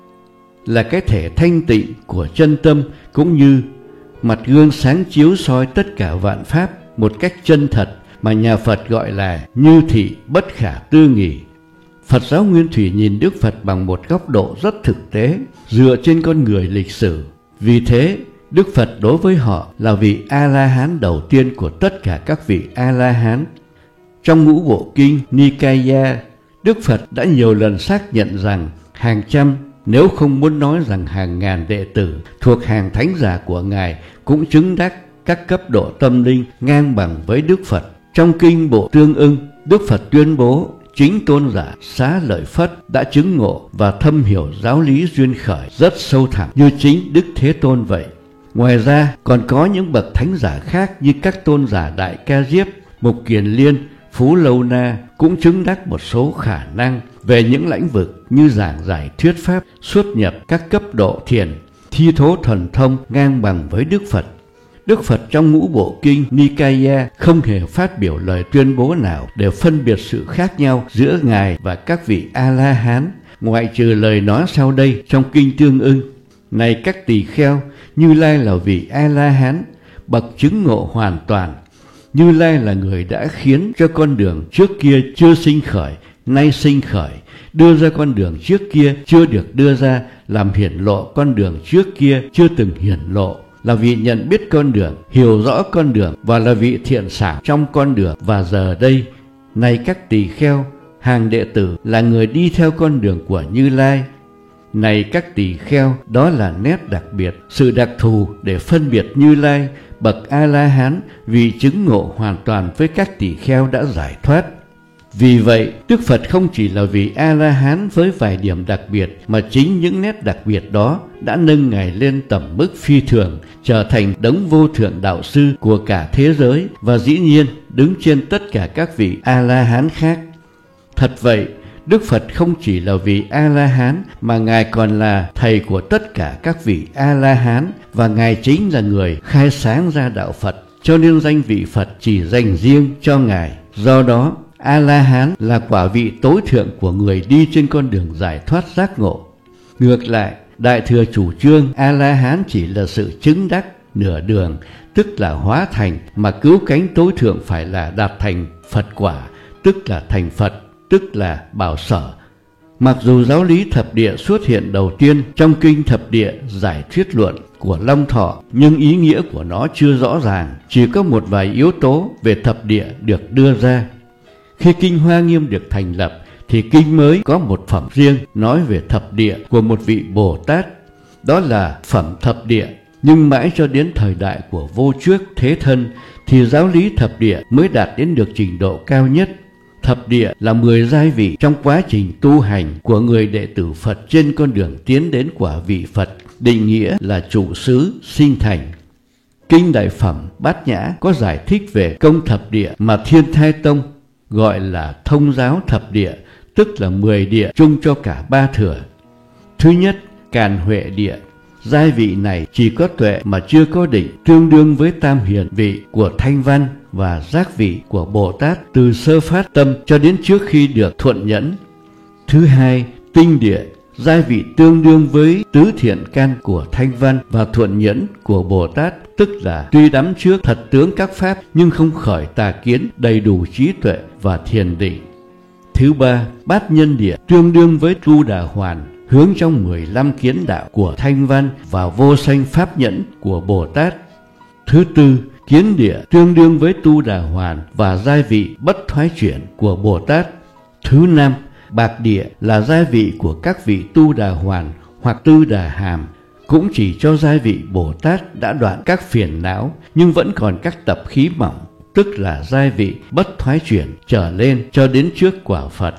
[SPEAKER 1] là cái thể thanh tịnh của chân tâm, cũng như mặt gương sáng chiếu soi tất cả vạn pháp một cách chân thật mà nhà Phật gọi là như thị bất khả tư nghì. Phật giáo Nguyên Thủy nhìn Đức Phật bằng một góc độ rất thực tế, dựa trên con người lịch sử. Vì thế, Đức Phật đối với họ là vị A-la-hán đầu tiên của tất cả các vị A-la-hán. Trong ngũ bộ kinh Nikaya, Đức Phật đã nhiều lần xác nhận rằng hàng trăm, nếu không muốn nói rằng hàng ngàn đệ tử thuộc hàng thánh giả của Ngài cũng chứng đắc các cấp độ tâm linh ngang bằng với Đức Phật. Trong kinh Bộ Tương Ưng, Đức Phật tuyên bố chính tôn giả Xá Lợi Phất đã chứng ngộ và thâm hiểu giáo lý duyên khởi rất sâu thẳm như chính Đức Thế Tôn vậy. Ngoài ra còn có những bậc thánh giả khác như các tôn giả Đại Ca Diếp, Mục Kiền Liên, Phú Lâu Na cũng chứng đắc một số khả năng về những lĩnh vực như giảng giải thuyết pháp, xuất nhập các cấp độ thiền, thi thố thần thông ngang bằng với Đức Phật. Đức Phật trong ngũ bộ kinh Nikaya không hề phát biểu lời tuyên bố nào để phân biệt sự khác nhau giữa Ngài và các vị A-la-hán, ngoại trừ lời nói sau đây trong kinh Tương Ưng. Này các tỳ kheo, Như Lai là vị A-la-hán, bậc chứng ngộ hoàn toàn. Như Lai là người đã khiến cho con đường trước kia chưa sinh khởi, nay sinh khởi, đưa ra con đường trước kia chưa được đưa ra, làm hiển lộ con đường trước kia chưa từng hiển lộ, là vị nhận biết con đường, hiểu rõ con đường và là vị thiện xảo trong con đường. Và giờ đây, này các tỳ kheo, hàng đệ tử là người đi theo con đường của Như Lai. Này các tỳ kheo, đó là nét đặc biệt, sự đặc thù để phân biệt Như Lai, bậc A-la-hán vì chứng ngộ hoàn toàn với các tỳ kheo đã giải thoát. Vì vậy, Đức Phật không chỉ là vị A-la-hán với vài điểm đặc biệt, mà chính những nét đặc biệt đó đã nâng Ngài lên tầm mức phi thường, trở thành đấng vô thượng đạo sư của cả thế giới và dĩ nhiên đứng trên tất cả các vị A-la-hán khác. Thật vậy, Đức Phật không chỉ là vị A-la-hán mà Ngài còn là thầy của tất cả các vị A-la-hán, và Ngài chính là người khai sáng ra đạo Phật, cho nên danh vị Phật chỉ dành riêng cho Ngài. Do đó, A-la-hán là quả vị tối thượng của người đi trên con đường giải thoát giác ngộ. Ngược lại, Đại Thừa chủ trương A-la-hán chỉ là sự chứng đắc nửa đường, tức là hóa thành, mà cứu cánh tối thượng phải là đạt thành Phật quả, tức là thành Phật, tức là bảo sở. Mặc dù giáo lý thập địa xuất hiện đầu tiên trong kinh Thập Địa Giải Thuyết Luận của Long Thọ, nhưng ý nghĩa của nó chưa rõ ràng, chỉ có một vài yếu tố về thập địa được đưa ra. Khi kinh Hoa Nghiêm được thành lập, thì kinh mới có một phẩm riêng nói về thập địa của một vị Bồ Tát, đó là phẩm thập địa. Nhưng mãi cho đến thời đại của Vô Trước Thế Thân, thì giáo lý thập địa mới đạt đến được trình độ cao nhất. Thập địa là mười giai vị trong quá trình tu hành của người đệ tử Phật trên con đường tiến đến quả vị Phật, định nghĩa là trụ xứ sinh thành. Kinh Đại Phẩm Bát Nhã có giải thích về công thập địa mà Thiên Thai Tông gọi là thông giáo thập địa, tức là mười địa chung cho cả ba thừa. Thứ nhất, Càn Huệ địa. Giai vị này chỉ có tuệ mà chưa có định, tương đương với tam hiền vị của Thanh Văn và giác vị của Bồ Tát từ sơ phát tâm cho đến trước khi được thuận nhẫn. Thứ hai, Tinh địa. Giai vị tương đương với tứ thiện căn của Thanh Văn và thuận nhẫn của Bồ Tát, tức là tuy đắm trước thật tướng các pháp nhưng không khởi tà kiến, đầy đủ trí tuệ và thiền định. Thứ ba, Bát nhân địa tương đương với Tu Đà Hoàn, hướng trong mười lăm kiến đạo của Thanh Văn và vô sanh pháp nhẫn của Bồ Tát. Thứ tư, Kiến địa tương đương với Tu Đà Hoàn và giai vị bất thoái chuyển của Bồ Tát. Thứ năm, Bạc địa là giai vị của các vị Tu Đà Hoàn hoặc Tư Đà Hàm, cũng chỉ cho giai vị Bồ Tát đã đoạn các phiền não nhưng vẫn còn các tập khí mỏng, tức là giai vị bất thoái chuyển trở lên cho đến trước quả Phật.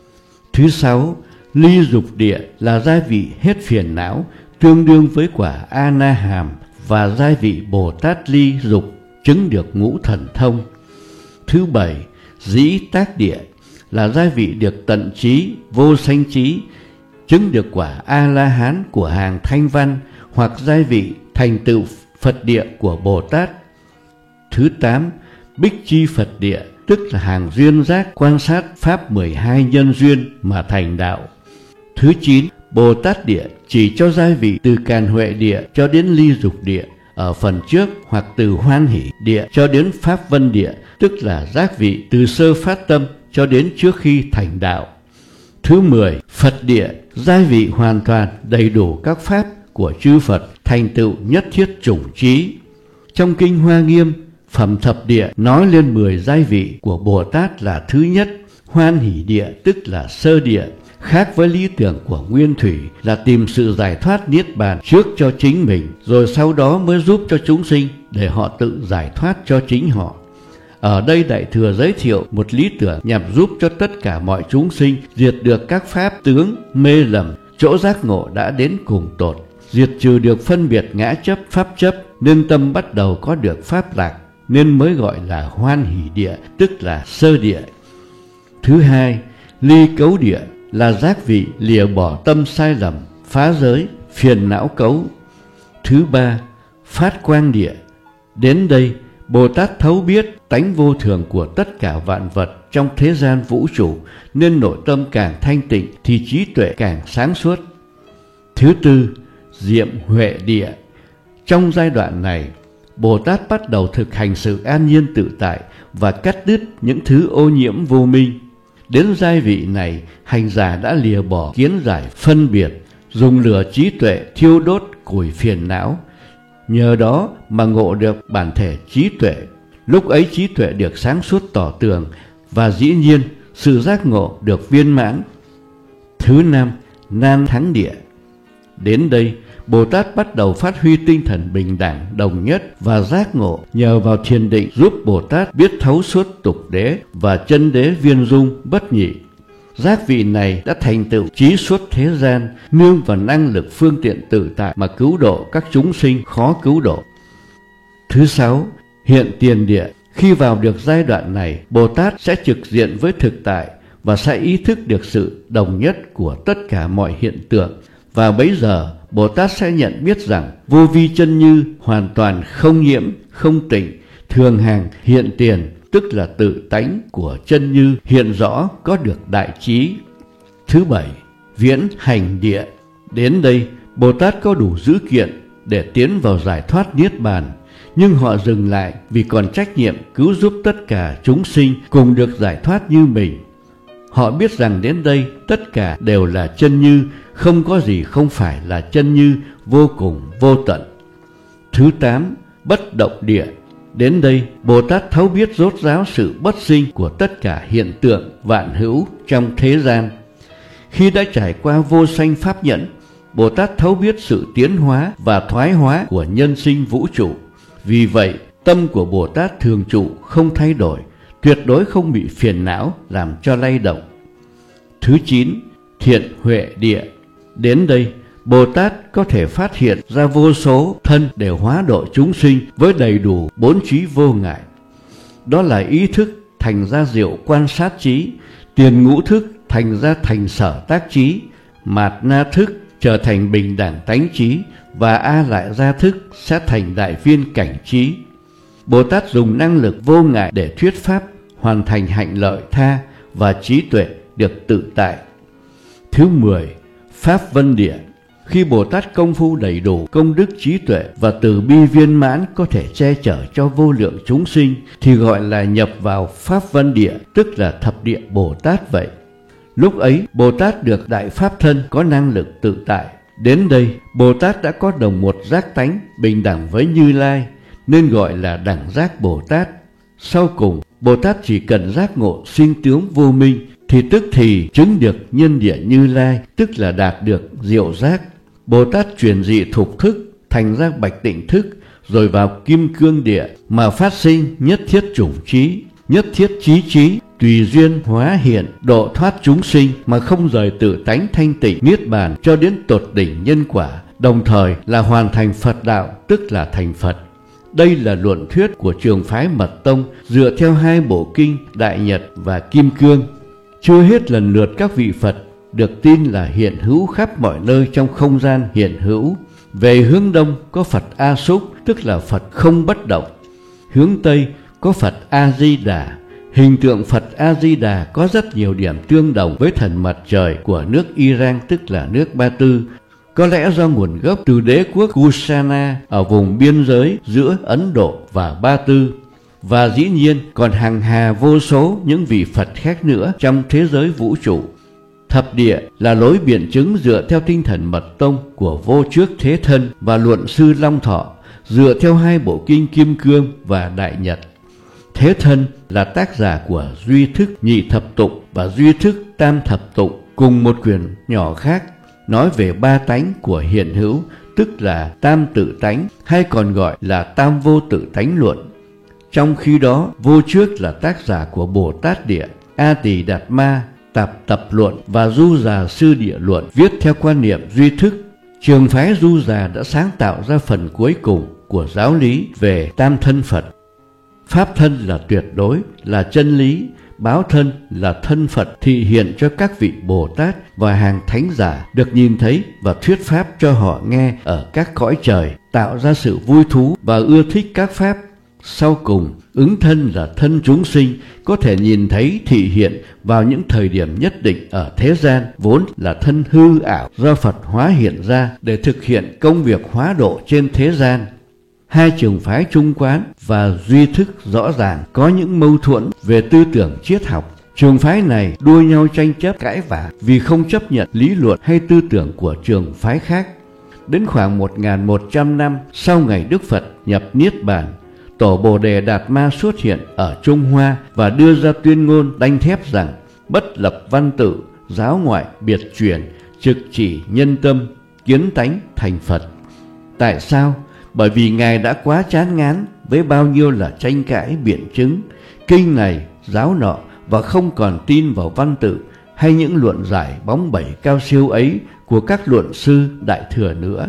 [SPEAKER 1] Thứ sáu, Ly dục địa là giai vị hết phiền não, tương đương với quả A Na Hàm và giai vị Bồ Tát ly dục, chứng được ngũ thần thông. Thứ bảy, Dĩ tác địa là giai vị được tận trí, vô sanh trí, chứng được quả A-la-hán của hàng Thanh Văn hoặc giai vị thành tựu Phật địa của Bồ Tát. Thứ tám, Bích chi Phật địa tức là hàng duyên giác quan sát pháp mười hai nhân duyên mà thành đạo. Thứ chín, Bồ Tát địa chỉ cho giai vị từ Càn Huệ địa cho đến Ly Dục địa ở phần trước, hoặc từ Hoan Hỷ địa cho đến Pháp Vân địa, tức là giác vị từ sơ phát tâm cho đến trước khi thành đạo. Thứ mười, Phật địa, giai vị hoàn toàn đầy đủ các pháp của chư Phật, thành tựu nhất thiết chủng trí. Trong Kinh Hoa Nghiêm, Phẩm Thập địa nói lên mười giai vị của Bồ Tát là: thứ nhất, Hoan Hỷ địa, tức là sơ địa, khác với lý tưởng của Nguyên Thủy là tìm sự giải thoát niết bàn trước cho chính mình, rồi sau đó mới giúp cho chúng sinh để họ tự giải thoát cho chính họ. Ở đây Đại Thừa giới thiệu một lý tưởng nhằm giúp cho tất cả mọi chúng sinh diệt được các pháp tướng mê lầm, chỗ giác ngộ đã đến cùng tột, diệt trừ được phân biệt ngã chấp, pháp chấp, nên tâm bắt đầu có được pháp lạc, nên mới gọi là Hoan Hỷ địa, tức là sơ địa. Thứ hai, Ly Cấu địa là giác vị lìa bỏ tâm sai lầm, phá giới, phiền não cấu. Thứ ba, Phát Quang địa. Đến đây, Bồ Tát thấu biết tánh vô thường của tất cả vạn vật trong thế gian vũ trụ, nên nội tâm càng thanh tịnh thì trí tuệ càng sáng suốt. Thứ tư, Diệm Huệ địa. Trong giai đoạn này, Bồ Tát bắt đầu thực hành sự an nhiên tự tại và cắt đứt những thứ ô nhiễm vô minh. Đến giai vị này, hành giả đã lìa bỏ kiến giải phân biệt, dùng lửa trí tuệ thiêu đốt củi phiền não. Nhờ đó mà ngộ được bản thể trí tuệ. Lúc ấy trí tuệ được sáng suốt tỏ tường, và dĩ nhiên sự giác ngộ được viên mãn. Thứ năm, Nan Thắng địa. Đến đây, Bồ Tát bắt đầu phát huy tinh thần bình đẳng, đồng nhất và giác ngộ, nhờ vào thiền định giúp Bồ Tát biết thấu suốt tục đế và chân đế viên dung bất nhị. Giác vị này đã thành tựu trí suốt thế gian, nương vào năng lực phương tiện tự tại mà cứu độ các chúng sinh khó cứu độ. Thứ sáu, Hiện Tiền địa. Khi vào được giai đoạn này, Bồ Tát sẽ trực diện với thực tại và sẽ ý thức được sự đồng nhất của tất cả mọi hiện tượng. Và bấy giờ, Bồ Tát sẽ nhận biết rằng vô vi chân như hoàn toàn không nhiễm, không tịnh, thường hàng hiện tiền, tức là tự tánh của chân như hiện rõ có được đại trí. Thứ bảy, Viễn Hành địa. Đến đây, Bồ Tát có đủ dữ kiện để tiến vào giải thoát niết bàn, nhưng họ dừng lại vì còn trách nhiệm cứu giúp tất cả chúng sinh cùng được giải thoát như mình. Họ biết rằng đến đây tất cả đều là chân như, không có gì không phải là chân như vô cùng vô tận. Thứ tám, Bất Động địa. Đến đây, Bồ Tát thấu biết rốt ráo sự bất sinh của tất cả hiện tượng vạn hữu trong thế gian. Khi đã trải qua vô sanh pháp nhẫn, Bồ Tát thấu biết sự tiến hóa và thoái hóa của nhân sinh vũ trụ. Vì vậy, tâm của Bồ Tát thường trụ không thay đổi, tuyệt đối không bị phiền não làm cho lay động. Thứ chín, Thiện Huệ địa. Đến đây, Bồ Tát có thể phát hiện ra vô số thân để hóa độ chúng sinh với đầy đủ bốn trí vô ngại. Đó là ý thức thành ra diệu quan sát trí, tiền ngũ thức thành ra thành sở tác trí, mạt na thức trở thành bình đẳng tánh trí, và a lại gia thức sẽ thành đại viên cảnh trí. Bồ Tát dùng năng lực vô ngại để thuyết pháp, hoàn thành hạnh lợi tha, và trí tuệ được tự tại. Thứ mười, Pháp Vân địa. Khi Bồ Tát công phu đầy đủ công đức trí tuệ và từ bi viên mãn có thể che chở cho vô lượng chúng sinh, thì gọi là nhập vào Pháp Vân địa, tức là thập địa Bồ Tát vậy. Lúc ấy, Bồ Tát được đại pháp thân có năng lực tự tại. Đến đây, Bồ Tát đã có đồng một giác tánh bình đẳng với Như Lai, nên gọi là đẳng giác Bồ Tát. Sau cùng, Bồ Tát chỉ cần giác ngộ sinh tướng vô minh, thì tức thì chứng được nhân địa Như Lai, tức là đạt được diệu giác. Bồ Tát chuyển dị thục thức thành ra bạch tịnh thức, rồi vào kim cương địa mà phát sinh nhất thiết chủng trí, nhất thiết trí trí, tùy duyên hóa hiện, độ thoát chúng sinh mà không rời tự tánh thanh tịnh niết bàn cho đến tột đỉnh nhân quả, đồng thời là hoàn thành Phật đạo, tức là thành Phật. Đây là luận thuyết của trường phái Mật Tông dựa theo hai bộ kinh Đại Nhật và Kim Cương. Chưa hết lần lượt các vị Phật được tin là hiện hữu khắp mọi nơi trong không gian hiện hữu. Về hướng Đông có Phật A Xúc, tức là Phật không bất động. Hướng Tây có Phật A Di Đà. Hình tượng Phật A-di-đà có rất nhiều điểm tương đồng với thần mặt trời của nước Iran, tức là nước Ba Tư, có lẽ do nguồn gốc từ đế quốc Kusana ở vùng biên giới giữa Ấn Độ và Ba Tư. Và dĩ nhiên còn hàng hà vô số những vị Phật khác nữa trong thế giới vũ trụ. Thập địa là lối biện chứng dựa theo tinh thần mật tông của Vô Trước Thế Thân và Luận Sư Long Thọ, dựa theo hai bộ kinh Kim Cương và Đại Nhật. Thế Thân là tác giả của Duy Thức Nhị Thập Tụng và Duy Thức Tam Thập Tụng, cùng một quyển nhỏ khác nói về ba tánh của hiện hữu, tức là Tam Tự Tánh, hay còn gọi là Tam Vô Tự Tánh Luận. Trong khi đó, Vô Trước là tác giả của Bồ Tát Địa, A Tỳ Đạt Ma, Tạp Tập Luận và Du Già Sư Địa Luận, viết theo quan niệm duy thức. Trường phái Du Già đã sáng tạo ra phần cuối cùng của giáo lý về Tam Thân Phật. Pháp thân là tuyệt đối, là chân lý. Báo thân là thân Phật thị hiện cho các vị Bồ Tát và hàng thánh giả được nhìn thấy và thuyết pháp cho họ nghe ở các cõi trời, tạo ra sự vui thú và ưa thích các pháp. Sau cùng, ứng thân là thân chúng sinh, có thể nhìn thấy thị hiện vào những thời điểm nhất định ở thế gian, vốn là thân hư ảo do Phật hóa hiện ra để thực hiện công việc hóa độ trên thế gian. Hai trường phái Trung Quán và Duy Thức rõ ràng có những mâu thuẫn về tư tưởng triết học. Trường phái này đua nhau tranh chấp cãi vã vì không chấp nhận lý luận hay tư tưởng của trường phái khác. Đến khoảng một nghìn một trăm năm sau ngày Đức Phật nhập Niết Bàn, Tổ Bồ Đề Đạt Ma xuất hiện ở Trung Hoa và đưa ra tuyên ngôn đanh thép rằng bất lập văn tự, giáo ngoại biệt truyền, trực chỉ nhân tâm, kiến tánh thành Phật. Tại sao? Bởi vì Ngài đã quá chán ngán với bao nhiêu là tranh cãi biện chứng, kinh này, giáo nọ, và không còn tin vào văn tự hay những luận giải bóng bẩy cao siêu ấy của các luận sư Đại Thừa nữa.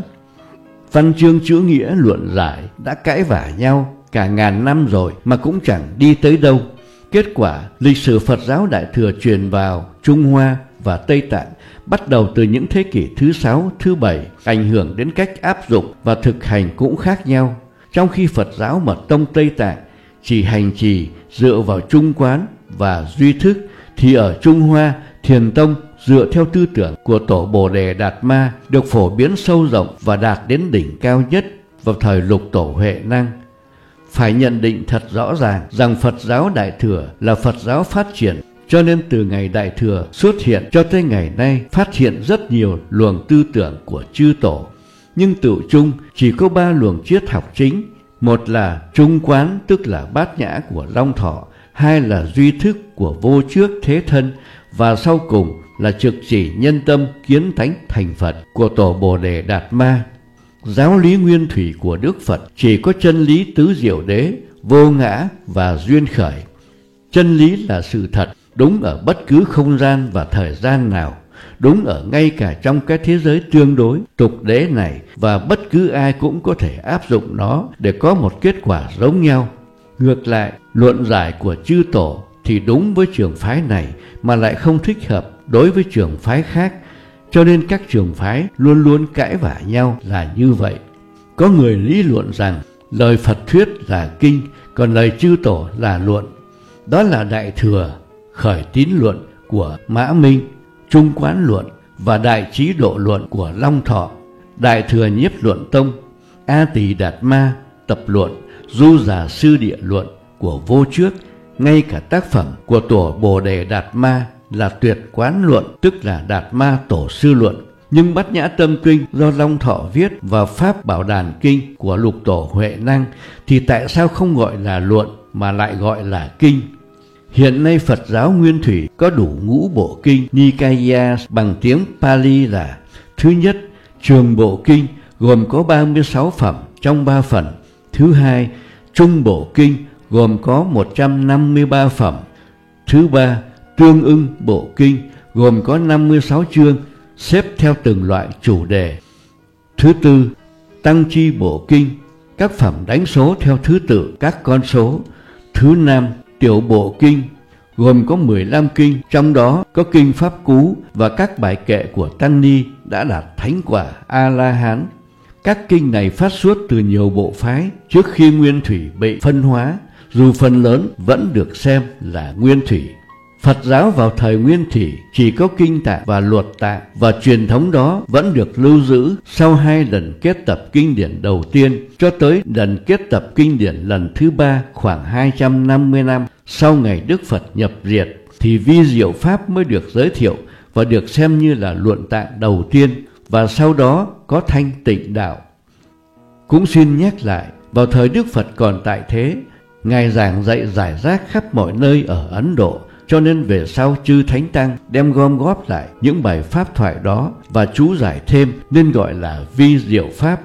[SPEAKER 1] Văn chương chữ nghĩa luận giải đã cãi vã nhau cả ngàn năm rồi mà cũng chẳng đi tới đâu. Kết quả, lịch sử Phật giáo Đại Thừa truyền vào Trung Hoa và Tây Tạng bắt đầu từ những thế kỷ thứ sáu, thứ bảy, ảnh hưởng đến cách áp dụng và thực hành cũng khác nhau. Trong khi Phật giáo Mật Tông Tây Tạng chỉ hành trì dựa vào Trung Quán và Duy Thức, thì ở Trung Hoa, Thiền Tông dựa theo tư tưởng của Tổ Bồ Đề Đạt Ma được phổ biến sâu rộng và đạt đến đỉnh cao nhất vào thời Lục Tổ Huệ Năng. Phải nhận định thật rõ ràng rằng Phật giáo Đại Thừa là Phật giáo phát triển, cho nên từ ngày Đại Thừa xuất hiện cho tới ngày nay phát hiện rất nhiều luồng tư tưởng của chư tổ. Nhưng tự chung chỉ có ba luồng triết học chính. Một là Trung Quán, tức là Bát Nhã của Long Thọ. Hai là Duy Thức của Vô Trước Thế Thân. Và sau cùng là trực chỉ nhân tâm, kiến tánh thành Phật của Tổ Bồ Đề Đạt Ma. Giáo lý nguyên thủy của Đức Phật chỉ có chân lý tứ diệu đế, vô ngã và duyên khởi. Chân lý là sự thật, đúng ở bất cứ không gian và thời gian nào, đúng ở ngay cả trong cái thế giới tương đối, tục đế này, và bất cứ ai cũng có thể áp dụng nó để có một kết quả giống nhau. Ngược lại, luận giải của chư tổ thì đúng với trường phái này mà lại không thích hợp đối với trường phái khác, cho nên các trường phái luôn luôn cãi vã nhau là như vậy. Có người lý luận rằng lời Phật thuyết là kinh, còn lời chư tổ là luận. Đó là Đại Thừa, Khởi Tín Luận của Mã Minh, Trung Quán Luận và Đại Trí Độ Luận của Long Thọ, Đại Thừa Nhiếp Luận Tông, A Tỳ Đạt Ma Tập Luận, Du Già Sư Địa Luận của Vô Trước. Ngay cả tác phẩm của Tổ Bồ Đề Đạt Ma là Tuyệt Quán Luận, tức là Đạt Ma Tổ Sư Luận. Nhưng Bát Nhã Tâm Kinh do Long Thọ viết và Pháp Bảo Đàn Kinh của Lục Tổ Huệ Năng thì tại sao không gọi là luận mà lại gọi là kinh? Hiện nay Phật giáo Nguyên Thủy có đủ ngũ bộ kinh Nikaya bằng tiếng Pali là: thứ nhất, Trường Bộ Kinh gồm có ba mươi sáu phẩm trong ba phần. Thứ hai, Trung Bộ Kinh gồm có một trăm năm mươi ba phẩm. Thứ ba, Tương Ưng Bộ Kinh gồm có năm mươi sáu chương xếp theo từng loại chủ đề. Thứ tư, Tăng Chi Bộ Kinh, các phẩm đánh số theo thứ tự các con số. Thứ năm, Tiểu Bộ Kinh gồm có mười lăm kinh, trong đó có kinh Pháp Cú và các bài kệ của Tăng Ni đã đạt thánh quả A-la-hán. Các kinh này phát xuất từ nhiều bộ phái trước khi Nguyên Thủy bị phân hóa, dù phần lớn vẫn được xem là nguyên thủy. Phật giáo vào thời nguyên thủy chỉ có kinh tạng và luật tạng, và truyền thống đó vẫn được lưu giữ sau hai lần kết tập kinh điển đầu tiên cho tới lần kết tập kinh điển lần thứ ba khoảng hai trăm năm mươi năm sau ngày Đức Phật nhập diệt, thì vi diệu pháp mới được giới thiệu và được xem như là luận tạng đầu tiên, và sau đó có thanh tịnh đạo. Cũng xin nhắc lại, vào thời Đức Phật còn tại thế, Ngài giảng dạy rải rác khắp mọi nơi ở Ấn Độ, cho nên về sau chư Thánh Tăng đem gom góp lại những bài pháp thoại đó và chú giải thêm nên gọi là vi diệu pháp.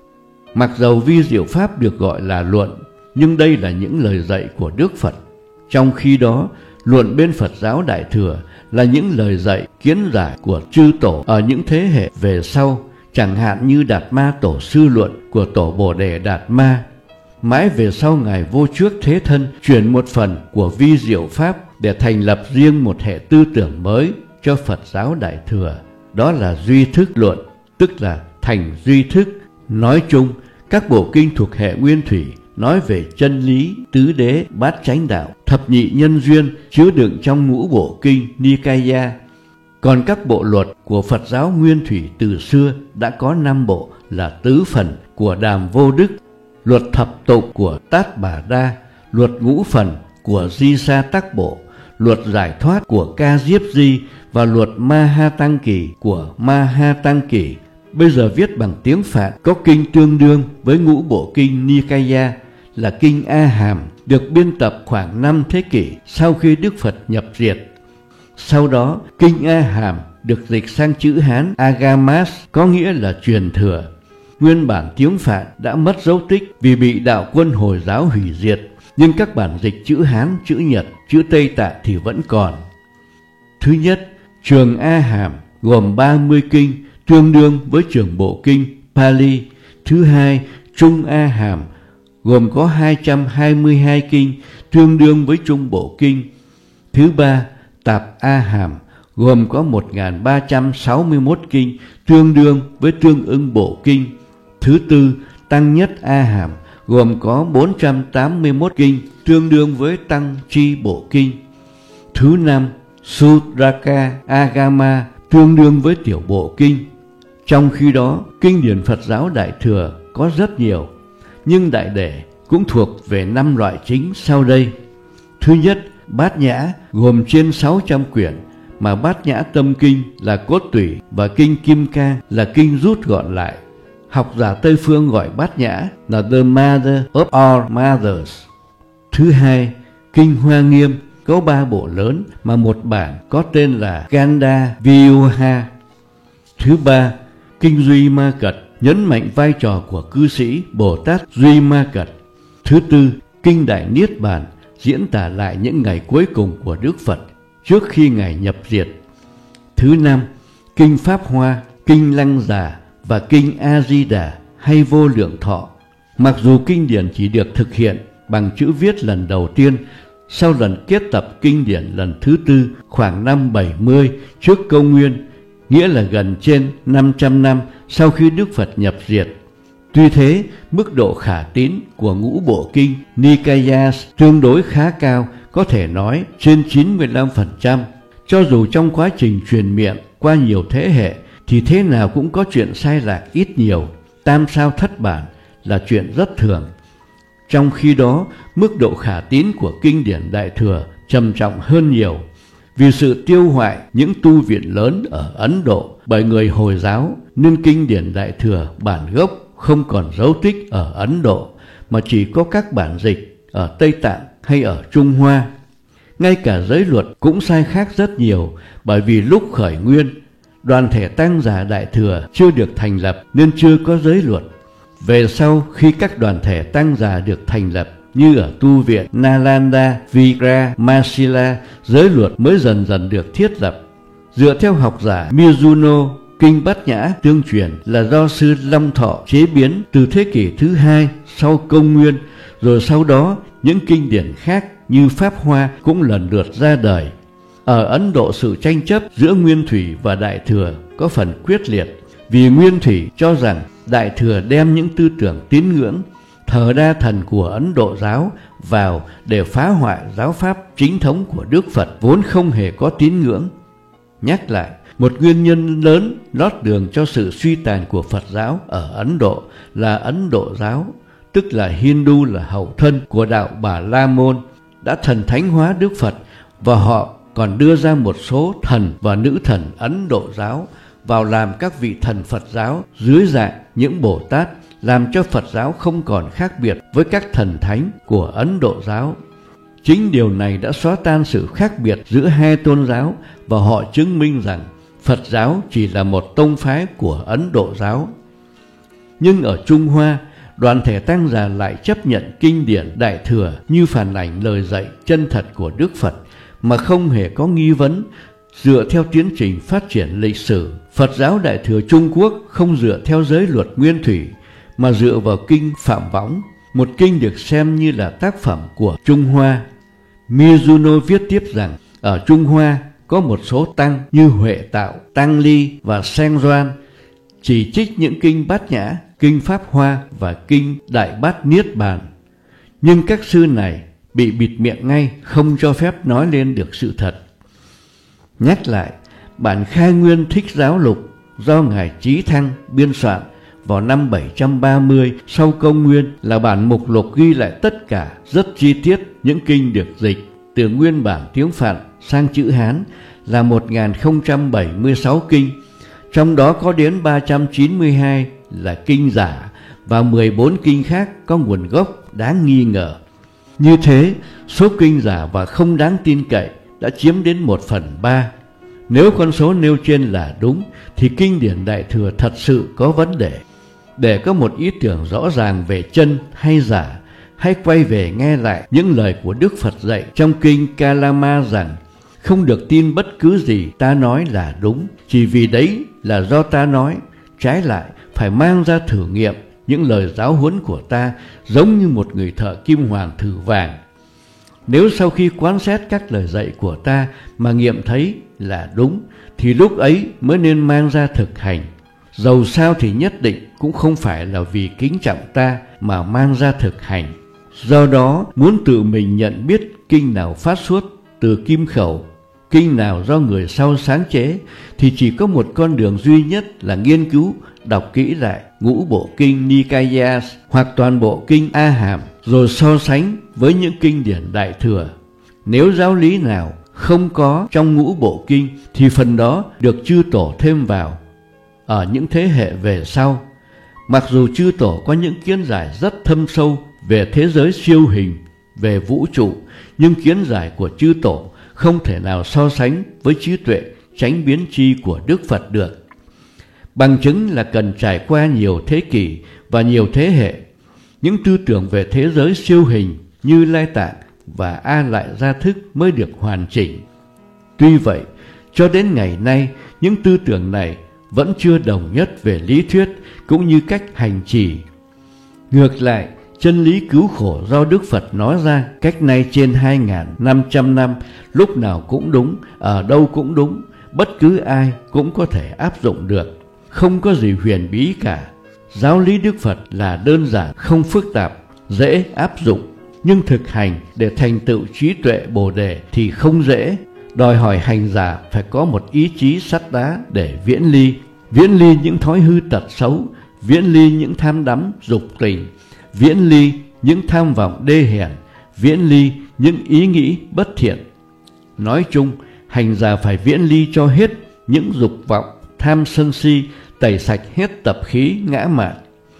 [SPEAKER 1] Mặc dầu vi diệu pháp được gọi là luận, nhưng đây là những lời dạy của Đức Phật. Trong khi đó, luận bên Phật giáo Đại Thừa là những lời dạy kiến giải của chư tổ ở những thế hệ về sau, chẳng hạn như Đạt Ma Tổ Sư luận của Tổ Bồ Đề Đạt Ma. Mãi về sau Ngài Vô Trước Thế Thân chuyển một phần của vi diệu pháp để thành lập riêng một hệ tư tưởng mới cho Phật giáo Đại Thừa, đó là duy thức luận, tức là thành duy thức. Nói chung, các bộ kinh thuộc hệ nguyên thủy nói về chân lý, tứ đế, bát chánh đạo, thập nhị nhân duyên chứa đựng trong ngũ bộ kinh Nikaya. Còn các bộ luật của Phật giáo nguyên thủy từ xưa đã có năm bộ là tứ phần của Đàm Vô Đức, luật thập tụng của Tát Bà Đa, luật ngũ phần của Di Sa Tắc Bộ, luật giải thoát của Ca Diếp Di và luật Ma Ha Tăng Kỳ của Ma Ha Tăng Kỳ. Bây giờ viết bằng tiếng Phạn có kinh tương đương với ngũ bộ kinh Nikaya là kinh A Hàm, được biên tập khoảng năm thế kỷ sau khi Đức Phật nhập diệt. Sau đó, kinh A Hàm được dịch sang chữ Hán Agamas, có nghĩa là truyền thừa. Nguyên bản tiếng Phạn đã mất dấu tích vì bị đạo quân Hồi giáo hủy diệt, nhưng các bản dịch chữ Hán, chữ Nhật, chữ Tây Tạng thì vẫn còn. Thứ nhất, trường A Hàm gồm ba mươi kinh, tương đương với trường bộ kinh Pali. Thứ hai, Trung A Hàm gồm có hai trăm hai mươi hai kinh, tương đương với trung bộ kinh. Thứ ba, Tạp A Hàm gồm có một nghìn ba trăm sáu mươi mốt kinh, tương đương với tương ưng bộ kinh. Thứ tư, Tăng Nhất A Hàm gồm có bốn trăm tám mươi mốt kinh, tương đương với Tăng Chi bộ kinh. Thứ năm, Sudraka Agama tương đương với tiểu bộ kinh. Trong khi đó, kinh điển Phật giáo Đại Thừa có rất nhiều, nhưng đại để cũng thuộc về năm loại chính sau đây. Thứ nhất, Bát Nhã gồm trên sáu trăm quyển, mà Bát Nhã Tâm Kinh là cốt tủy và kinh Kim Cang là kinh rút gọn lại. Học giả Tây Phương gọi Bát Nhã là The Mother of All Mothers. Thứ hai, kinh Hoa Nghiêm có ba bộ lớn mà một bản có tên là Ganda Vyuha. Thứ ba, kinh Duy Ma Cật nhấn mạnh vai trò của cư sĩ Bồ Tát Duy Ma Cật. Thứ tư, kinh Đại Niết Bàn diễn tả lại những ngày cuối cùng của Đức Phật trước khi Ngài nhập diệt. Thứ năm, kinh Pháp Hoa, kinh Lăng Già và kinh A Di Đà hay Vô Lượng Thọ. Mặc dù kinh điển chỉ được thực hiện bằng chữ viết lần đầu tiên sau lần kết tập kinh điển lần thứ tư khoảng năm bảy mươi trước công nguyên, nghĩa là gần trên năm trăm năm sau khi Đức Phật nhập diệt. Tuy thế, mức độ khả tín của ngũ bộ kinh Nikayas tương đối khá cao, có thể nói trên chín mươi lăm phần trăm. Cho dù trong quá trình truyền miệng qua nhiều thế hệ thì thế nào cũng có chuyện sai lạc ít nhiều, tam sao thất bản là chuyện rất thường. Trong khi đó, mức độ khả tín của kinh điển Đại Thừa trầm trọng hơn nhiều, vì sự tiêu hoại những tu viện lớn ở Ấn Độ bởi người Hồi giáo, nên kinh điển Đại Thừa bản gốc không còn dấu tích ở Ấn Độ, mà chỉ có các bản dịch ở Tây Tạng hay ở Trung Hoa. Ngay cả giới luật cũng sai khác rất nhiều, bởi vì lúc khởi nguyên, đoàn thể Tăng giả Đại Thừa chưa được thành lập nên chưa có giới luật. Về sau, khi các đoàn thể Tăng giả được thành lập như ở tu viện Nalanda, Vikramasila, giới luật mới dần dần được thiết lập. Dựa theo học giả Mizuno, kinh Bát Nhã tương truyền là do sư Long Thọ chế biến từ thế kỷ thứ hai sau công nguyên, rồi sau đó những kinh điển khác như Pháp Hoa cũng lần lượt ra đời. Ở Ấn Độ, sự tranh chấp giữa Nguyên Thủy và Đại Thừa có phần quyết liệt, vì Nguyên Thủy cho rằng Đại Thừa đem những tư tưởng tín ngưỡng, thờ đa thần của Ấn Độ giáo vào để phá hoại giáo pháp chính thống của Đức Phật vốn không hề có tín ngưỡng. Nhắc lại, một nguyên nhân lớn lót đường cho sự suy tàn của Phật giáo ở Ấn Độ là Ấn Độ giáo, tức là Hindu, là hậu thân của đạo Bà La Môn, đã thần thánh hóa Đức Phật, và họ còn đưa ra một số thần và nữ thần Ấn Độ giáo vào làm các vị thần Phật giáo dưới dạng những Bồ Tát, làm cho Phật giáo không còn khác biệt với các thần thánh của Ấn Độ giáo. Chính điều này đã xóa tan sự khác biệt giữa hai tôn giáo, và họ chứng minh rằng Phật giáo chỉ là một tông phái của Ấn Độ giáo. Nhưng ở Trung Hoa, đoàn thể Tăng già lại chấp nhận kinh điển Đại Thừa như phản ảnh lời dạy chân thật của Đức Phật, mà không hề có nghi vấn. Dựa theo tiến trình phát triển lịch sử, Phật giáo Đại Thừa Trung Quốc không dựa theo giới luật nguyên thủy, mà dựa vào kinh Phạm Võng, một kinh được xem như là tác phẩm của Trung Hoa. Mizuno viết tiếp rằng, ở Trung Hoa có một số tăng như Huệ Tạo, Tăng Ly và Sen Doan chỉ trích những kinh Bát Nhã, kinh Pháp Hoa và kinh Đại Bát Niết Bàn. Nhưng các sư này bị bịt miệng ngay, không cho phép nói lên được sự thật. Nhắc lại, bản Khai Nguyên Thích Giáo Lục do Ngài Chí Thăng biên soạn vào năm bảy trăm ba mươi sau công nguyên là bản mục lục ghi lại tất cả rất chi tiết những kinh được dịch từ nguyên bản tiếng Phạn sang chữ Hán là một nghìn không trăm bảy mươi sáu kinh, trong đó có đến ba trăm chín mươi hai là kinh giả và mười bốn kinh khác có nguồn gốc đáng nghi ngờ. Như thế, số kinh giả và không đáng tin cậy đã chiếm đến một phần ba. Nếu con số nêu trên là đúng, thì kinh điển Đại Thừa thật sự có vấn đề. Để có một ý tưởng rõ ràng về chân hay giả, hãy quay về nghe lại những lời của Đức Phật dạy trong kinh Kalama rằng không được tin bất cứ gì ta nói là đúng, chỉ vì đấy là do ta nói. Trái lại, phải mang ra thử nghiệm những lời giáo huấn của ta, giống như một người thợ kim hoàn thử vàng. Nếu sau khi quan sát các lời dạy của ta mà nghiệm thấy là đúng, thì lúc ấy mới nên mang ra thực hành. Dầu sao thì nhất định cũng không phải là vì kính trọng ta mà mang ra thực hành. Do đó, muốn tự mình nhận biết kinh nào phát xuất từ kim khẩu, kinh nào do người sau sáng chế, thì chỉ có một con đường duy nhất là nghiên cứu, đọc kỹ lại ngũ bộ kinh Nikayas hoặc toàn bộ kinh A Hàm, rồi so sánh với những kinh điển Đại Thừa. Nếu giáo lý nào không có trong ngũ bộ kinh, thì phần đó được chư tổ thêm vào ở những thế hệ về sau. Mặc dù chư tổ có những kiến giải rất thâm sâu về thế giới siêu hình, về vũ trụ, nhưng kiến giải của chư tổ không thể nào so sánh với trí tuệ chánh biến tri của Đức Phật được. Bằng chứng là cần trải qua nhiều thế kỷ và nhiều thế hệ, những tư tưởng về thế giới siêu hình như Lai Tạng và A Lại Gia Thức mới được hoàn chỉnh. Tuy vậy, cho đến ngày nay, những tư tưởng này vẫn chưa đồng nhất về lý thuyết cũng như cách hành trì. Ngược lại, chân lý cứu khổ do Đức Phật nói ra cách nay trên hai nghìn năm trăm năm, lúc nào cũng đúng, ở đâu cũng đúng, bất cứ ai cũng có thể áp dụng được, không có gì huyền bí cả. Giáo lý Đức Phật là đơn giản, không phức tạp, dễ áp dụng, nhưng thực hành để thành tựu trí tuệ Bồ Đề thì không dễ, đòi hỏi hành giả phải có một ý chí sắt đá để viễn ly, viễn ly những thói hư tật xấu, viễn ly những tham đắm dục tình, viễn ly những tham vọng đê hèn, viễn ly những ý nghĩ bất thiện. Nói chung, hành giả phải viễn ly cho hết những dục vọng, tham sân si, tẩy sạch hết tập khí ngã mạn.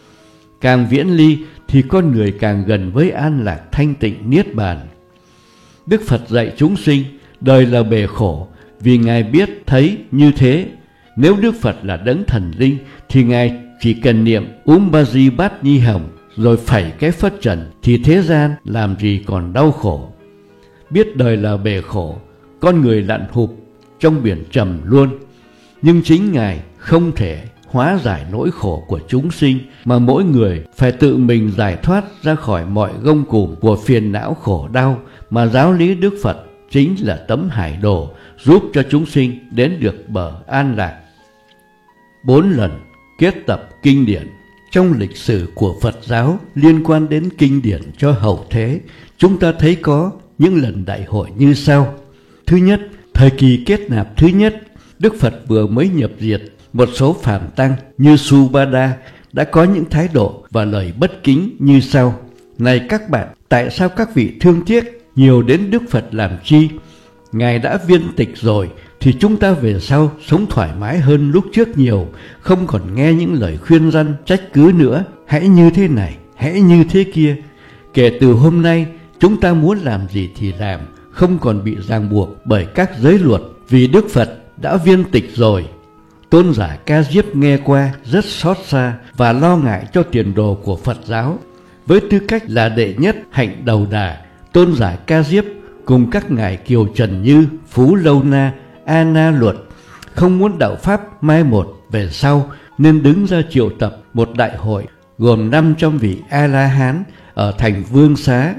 [SPEAKER 1] Càng viễn ly thì con người càng gần với an lạc thanh tịnh niết bàn. Đức Phật dạy chúng sinh, đời là bể khổ, vì Ngài biết thấy như thế. Nếu Đức Phật là đấng thần linh, thì Ngài chỉ cần niệm Om Baji Bát Nhi Hồng rồi phẩy cái phất trần, thì thế gian làm gì còn đau khổ. Biết đời là bể khổ, con người lặn hụp trong biển trầm luôn. Nhưng chính Ngài không thể hóa giải nỗi khổ của chúng sinh, mà mỗi người phải tự mình giải thoát ra khỏi mọi gông cùm của phiền não khổ đau, mà giáo lý Đức Phật chính là tấm hải đồ giúp cho chúng sinh đến được bờ an lạc. Bốn lần kết tập kinh điển. Trong lịch sử của Phật giáo liên quan đến kinh điển cho hậu thế, chúng ta thấy có những lần đại hội như sau. Thứ nhất, thời kỳ kết nạp thứ nhất, Đức Phật vừa mới nhập diệt, một số phàm tăng như Subhada đã có những thái độ và lời bất kính như sau. Này các bạn, tại sao các vị thương tiếc nhiều đến Đức Phật làm chi? Ngài đã viên tịch rồi thì chúng ta về sau sống thoải mái hơn lúc trước nhiều, không còn nghe những lời khuyên răn trách cứ nữa. Hãy như thế này, hãy như thế kia. Kể từ hôm nay, chúng ta muốn làm gì thì làm, không còn bị ràng buộc bởi các giới luật, vì Đức Phật đã viên tịch rồi. Tôn giả Ca Diếp nghe qua rất xót xa và lo ngại cho tiền đồ của Phật giáo. Với tư cách là đệ nhất hạnh đầu đà, Tôn giả Ca Diếp cùng các ngài Kiều Trần Như, Phú Lâu Na, A Na Luật không muốn đạo pháp mai một về sau, nên đứng ra triệu tập một đại hội gồm năm trăm vị A-la-hán ở thành Vương Xá.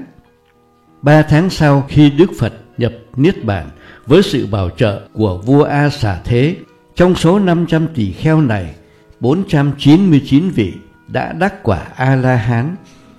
[SPEAKER 1] Ba tháng sau, khi Đức Phật nhập Niết Bàn với sự bảo trợ của vua A Xà Thế, trong số năm trăm tỳ kheo này, bốn trăm chín mươi chín vị đã đắc quả A-la-hán,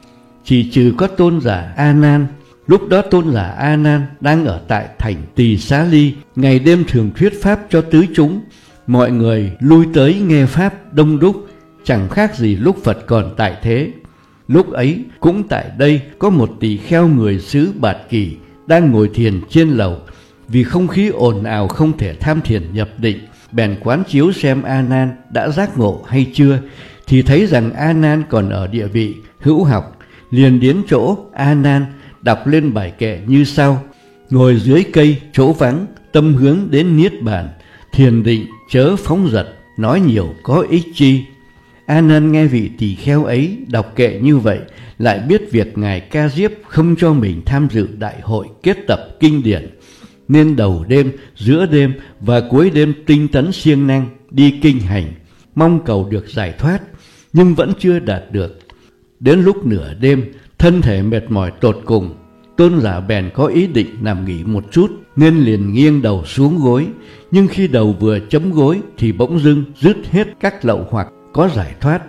[SPEAKER 1] chỉ trừ có tôn giả A Nan. Lúc đó tôn giả A Nan đang ở tại thành Tỳ Xá Ly, ngày đêm thường thuyết pháp cho tứ chúng. Mọi người lui tới nghe pháp đông đúc, chẳng khác gì lúc Phật còn tại thế. Lúc ấy cũng tại đây có một tỳ kheo người xứ Bạt Kỳ đang ngồi thiền trên lầu. Vì không khí ồn ào không thể tham thiền nhập định, bèn quán chiếu xem A Nan đã giác ngộ hay chưa, thì thấy rằng A Nan còn ở địa vị hữu học, liền đến chỗ A Nan đọc lên bài kệ như sau: ngồi dưới cây chỗ vắng, tâm hướng đến Niết Bàn, thiền định chớ phóng dật, nói nhiều có ích chi. A Nan nghe vị tỳ kheo ấy đọc kệ như vậy, lại biết việc ngài Ca Diếp không cho mình tham dự đại hội kết tập kinh điển, nên đầu đêm, giữa đêm và cuối đêm tinh tấn siêng năng đi kinh hành, mong cầu được giải thoát, nhưng vẫn chưa đạt được. Đến lúc nửa đêm, thân thể mệt mỏi tột cùng, tôn giả bèn có ý định nằm nghỉ một chút, nên liền nghiêng đầu xuống gối. Nhưng khi đầu vừa chấm gối thì bỗng dưng dứt hết các lậu hoặc, có giải thoát.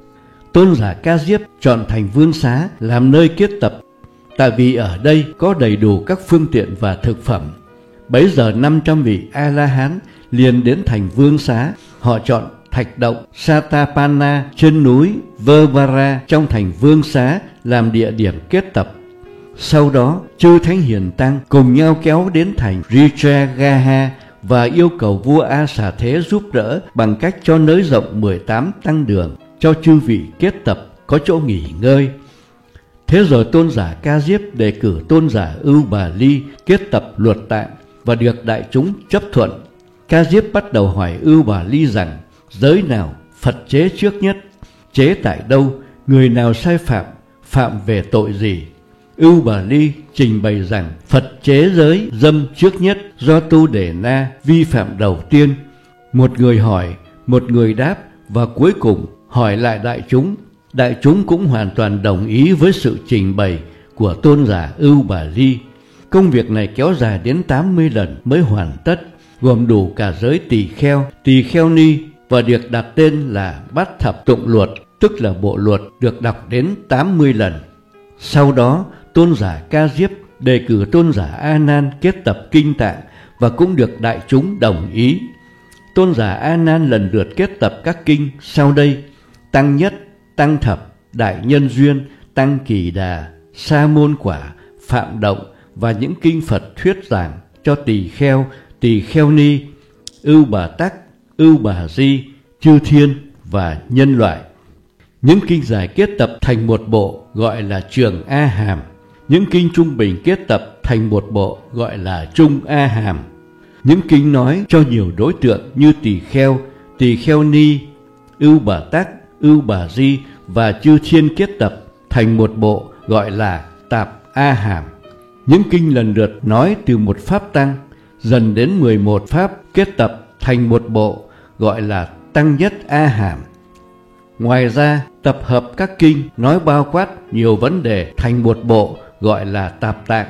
[SPEAKER 1] Tôn giả Ca Diếp chọn thành Vương Xá làm nơi kết tập, tại vì ở đây có đầy đủ các phương tiện và thực phẩm. Bấy giờ năm trăm vị A-la-hán liền đến thành Vương Xá. Họ chọn thạch động Satapana trên núi Vrbara trong thành Vương Xá làm địa điểm kết tập. Sau đó, chư thánh hiền tăng cùng nhau kéo đến thành Rijagaha và yêu cầu vua A Xà Thế giúp đỡ bằng cách cho nới rộng mười tám tăng đường, cho chư vị kết tập có chỗ nghỉ ngơi. Thế rồi tôn giả Ca Diếp đề cử tôn giả Ưu Bà Ly kết tập luật tạng và được đại chúng chấp thuận. Ca Diếp bắt đầu hỏi Ưu Bà Ly rằng: giới nào Phật chế trước nhất? Chế tại đâu? Người nào sai phạm? Phạm về tội gì? Ưu Bà Ly trình bày rằng Phật chế giới dâm trước nhất, do Tu Đề Na vi phạm đầu tiên. Một người hỏi, một người đáp, và cuối cùng hỏi lại đại chúng. Đại chúng cũng hoàn toàn đồng ý với sự trình bày của tôn giả Ưu Bà Ly. Công việc này kéo dài đến tám mươi lần mới hoàn tất, gồm đủ cả giới tỳ kheo, tỳ kheo ni, và được đặt tên là Bát Thập Tụng Luật, tức là bộ luật được đọc đến tám mươi lần. Sau đó, tôn giả Ca Diếp đề cử tôn giả A Nan kết tập kinh tạng và cũng được đại chúng đồng ý. Tôn giả A Nan lần lượt kết tập các kinh sau đây: Tăng Nhất, Tăng Thập, Đại Nhân Duyên, Tăng Kỳ Đà, Sa Môn Quả, Phạm Động và những kinh Phật thuyết giảng cho tỳ kheo, tỳ kheo ni, Ưu Bà Tắc, Ưu Bà Di, chư thiên và nhân loại. Những kinh dài kết tập thành một bộ gọi là Trường A Hàm. Những kinh trung bình kết tập thành một bộ gọi là Trung A Hàm. Những kinh nói cho nhiều đối tượng như tỳ kheo, tỳ kheo ni, Ưu Bà Tắc, Ưu Bà Di và chư thiên kết tập thành một bộ gọi là Tạp A Hàm. Những kinh lần lượt nói từ một pháp tăng, dần đến mười một pháp kết tập thành một bộ gọi là Tăng Nhất A Hàm. Ngoài ra, tập hợp các kinh nói bao quát nhiều vấn đề thành một bộ gọi là Tạp Tạng.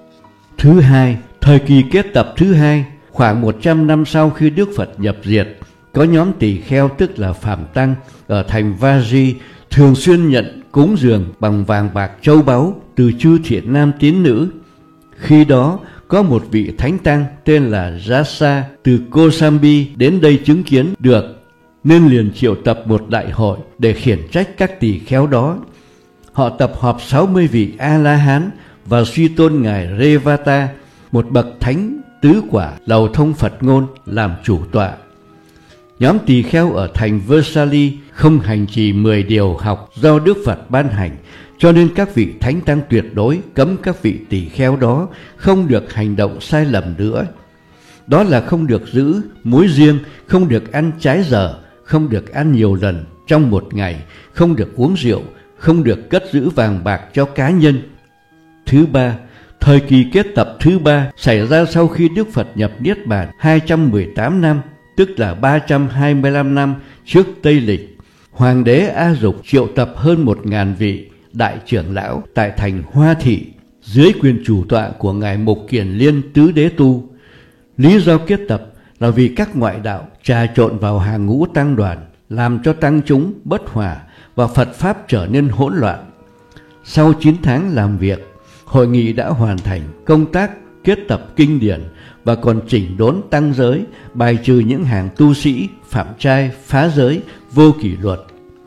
[SPEAKER 1] Thứ hai, thời kỳ kết tập thứ hai, khoảng một trăm năm sau khi Đức Phật nhập diệt, có nhóm tỳ kheo tức là Phạm Tăng ở thành Vaji thường xuyên nhận cúng dường bằng vàng bạc châu báu từ chư thiện nam tín nữ. Khi đó có một vị thánh tăng tên là Jasa từ Kosambi đến đây chứng kiến được, nên liền triệu tập một đại hội để khiển trách các tỳ kheo đó. Họ tập họp sáu mươi vị A-la-hán và suy tôn ngài Revata, một bậc thánh tứ quả lầu thông Phật ngôn, làm chủ tọa. Nhóm tỳ kheo ở thành Versailles không hành trì mười điều học do Đức Phật ban hành, cho nên các vị thánh tăng tuyệt đối cấm các vị tỳ kheo đó không được hành động sai lầm nữa. Đó là không được giữ mối riêng, không được ăn trái giờ, không được ăn nhiều lần trong một ngày, không được uống rượu, không được cất giữ vàng bạc cho cá nhân. Thứ ba, thời kỳ kết tập thứ ba xảy ra sau khi Đức Phật nhập Niết Bàn hai trăm mười tám năm, tức là ba trăm hai mươi lăm năm trước Tây Lịch. Hoàng đế A Dục triệu tập hơn một ngàn vị đại trưởng lão tại thành Hoa Thị dưới quyền chủ tọa của ngài Mục Kiền Liên Tứ Đế Tu. Lý do kết tập là vì các ngoại đạo trà trộn vào hàng ngũ tăng đoàn, làm cho tăng chúng bất hòa và Phật pháp trở nên hỗn loạn. Sau chín tháng làm việc, hội nghị đã hoàn thành công tác kết tập kinh điển và còn chỉnh đốn tăng giới, bài trừ những hàng tu sĩ phạm trai, phá giới, vô kỷ luật.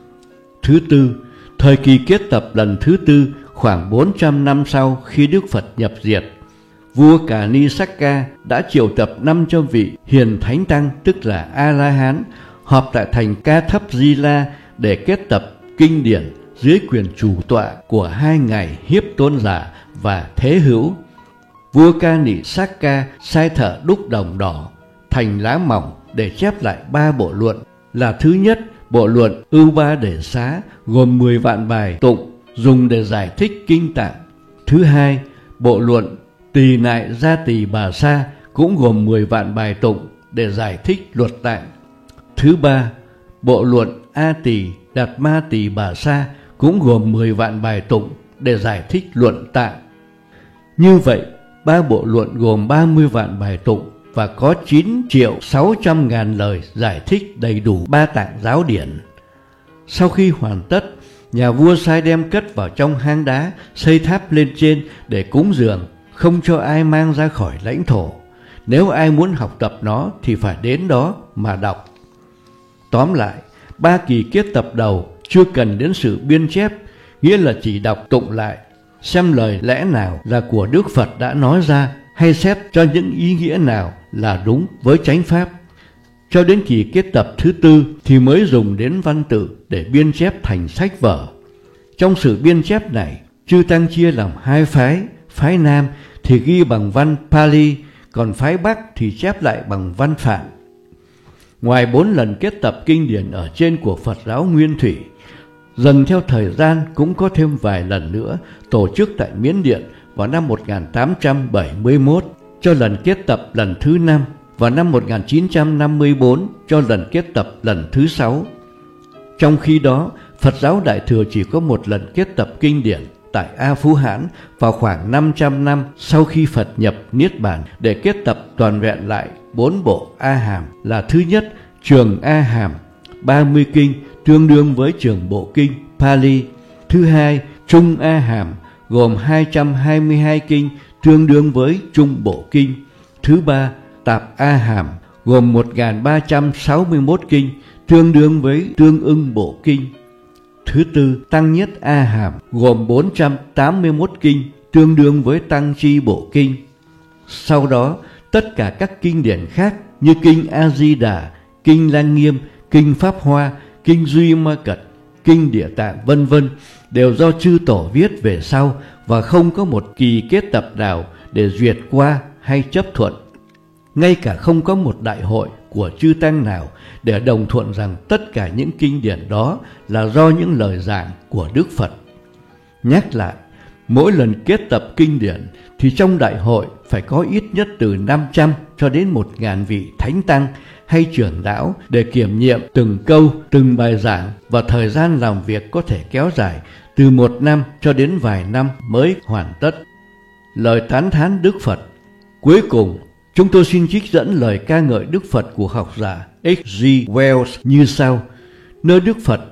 [SPEAKER 1] Thứ tư, thời kỳ kết tập lần thứ tư khoảng bốn trăm năm sau khi Đức Phật nhập diệt, vua Cà Ni Sakka đã triệu tập năm trăm vị hiền thánh tăng, tức là A-la-hán, họp tại thành Ca Thấp Di La để kết tập kinh điển dưới quyền chủ tọa của hai ngài Hiếp Tôn Giả và Thế Hữu. Vua Ca Ni Sakka sai thợ đúc đồng đỏ thành lá mỏng để chép lại ba bộ luận là: thứ nhất, bộ luận Ưu Ba Đề Xá gồm mười vạn bài tụng dùng để giải thích kinh tạng. Thứ hai, bộ luận Tỳ Nại Gia Tỳ Bà Sa cũng gồm mười vạn bài tụng để giải thích luật tạng. Thứ ba, bộ luận A Tỳ Đạt Ma Tỳ Bà Sa cũng gồm mười vạn bài tụng để giải thích luận tạng. Như vậy, ba bộ luận gồm ba mươi vạn bài tụng và có chín triệu sáu trăm ngàn lời giải thích đầy đủ ba tạng giáo điển. Sau khi hoàn tất, nhà vua sai đem cất vào trong hang đá, xây tháp lên trên để cúng dường, không cho ai mang ra khỏi lãnh thổ. Nếu ai muốn học tập nó thì phải đến đó mà đọc. Tóm lại, ba kỳ kết tập đầu chưa cần đến sự biên chép, nghĩa là chỉ đọc tụng lại, xem lời lẽ nào là của Đức Phật đã nói ra, hay xét cho những ý nghĩa nào là đúng với chánh pháp. Cho đến kỳ kết tập thứ tư thì mới dùng đến văn tự để biên chép thành sách vở. Trong sự biên chép này, chư tăng chia làm hai phái. Phái Nam thì ghi bằng văn Pali, còn phái Bắc thì chép lại bằng văn Phạn. Ngoài bốn lần kết tập kinh điển ở trên của Phật giáo Nguyên Thủy, dần theo thời gian cũng có thêm vài lần nữa tổ chức tại Miến Điện vào năm một nghìn tám trăm bảy mươi mốt cho lần kết tập lần thứ năm, và năm một nghìn chín trăm năm mươi bốn cho lần kết tập lần thứ sáu. Trong khi đó, Phật giáo Đại Thừa chỉ có một lần kết tập kinh điển tại A Phú Hãn vào khoảng năm trăm năm sau khi Phật nhập Niết Bàn để kết tập toàn vẹn lại bốn bộ A Hàm là: thứ nhất, Trường A Hàm, ba mươi kinh tương đương với Trường Bộ Kinh Pali; thứ hai, Trung A Hàm, gồm hai trăm hai mươi hai kinh tương đương với Trung Bộ Kinh; thứ ba, Tạp A Hàm, gồm một nghìn ba trăm sáu mươi mốt kinh tương đương với Tương Ưng Bộ Kinh; thứ tư, Tăng Nhất A Hàm, gồm bốn trăm tám mươi mốt kinh tương đương với Tăng Chi Bộ Kinh. Sau đó, tất cả các kinh điển khác như kinh A Di Đà, kinh Lăng Nghiêm, kinh Pháp Hoa, kinh Duy Ma Cật, kinh Địa Tạng vân vân đều do chư tổ viết về sau và không có một kỳ kết tập nào để duyệt qua hay chấp thuận. Ngay cả không có một đại hội của chư tăng nào để đồng thuận rằng tất cả những kinh điển đó là do những lời giảng của Đức Phật. Nhắc lại, mỗi lần kết tập kinh điển thì trong đại hội phải có ít nhất từ năm trăm cho đến một nghìn vị thánh tăng hay trưởng lão để kiểm nghiệm từng câu, từng bài giảng, và thời gian làm việc có thể kéo dài từ một năm cho đến vài năm mới hoàn tất. Lời tán thán Đức Phật. Cuối cùng, chúng tôi xin trích dẫn lời ca ngợi Đức Phật của học giả H G Wells như sau: Nơi Đức Phật,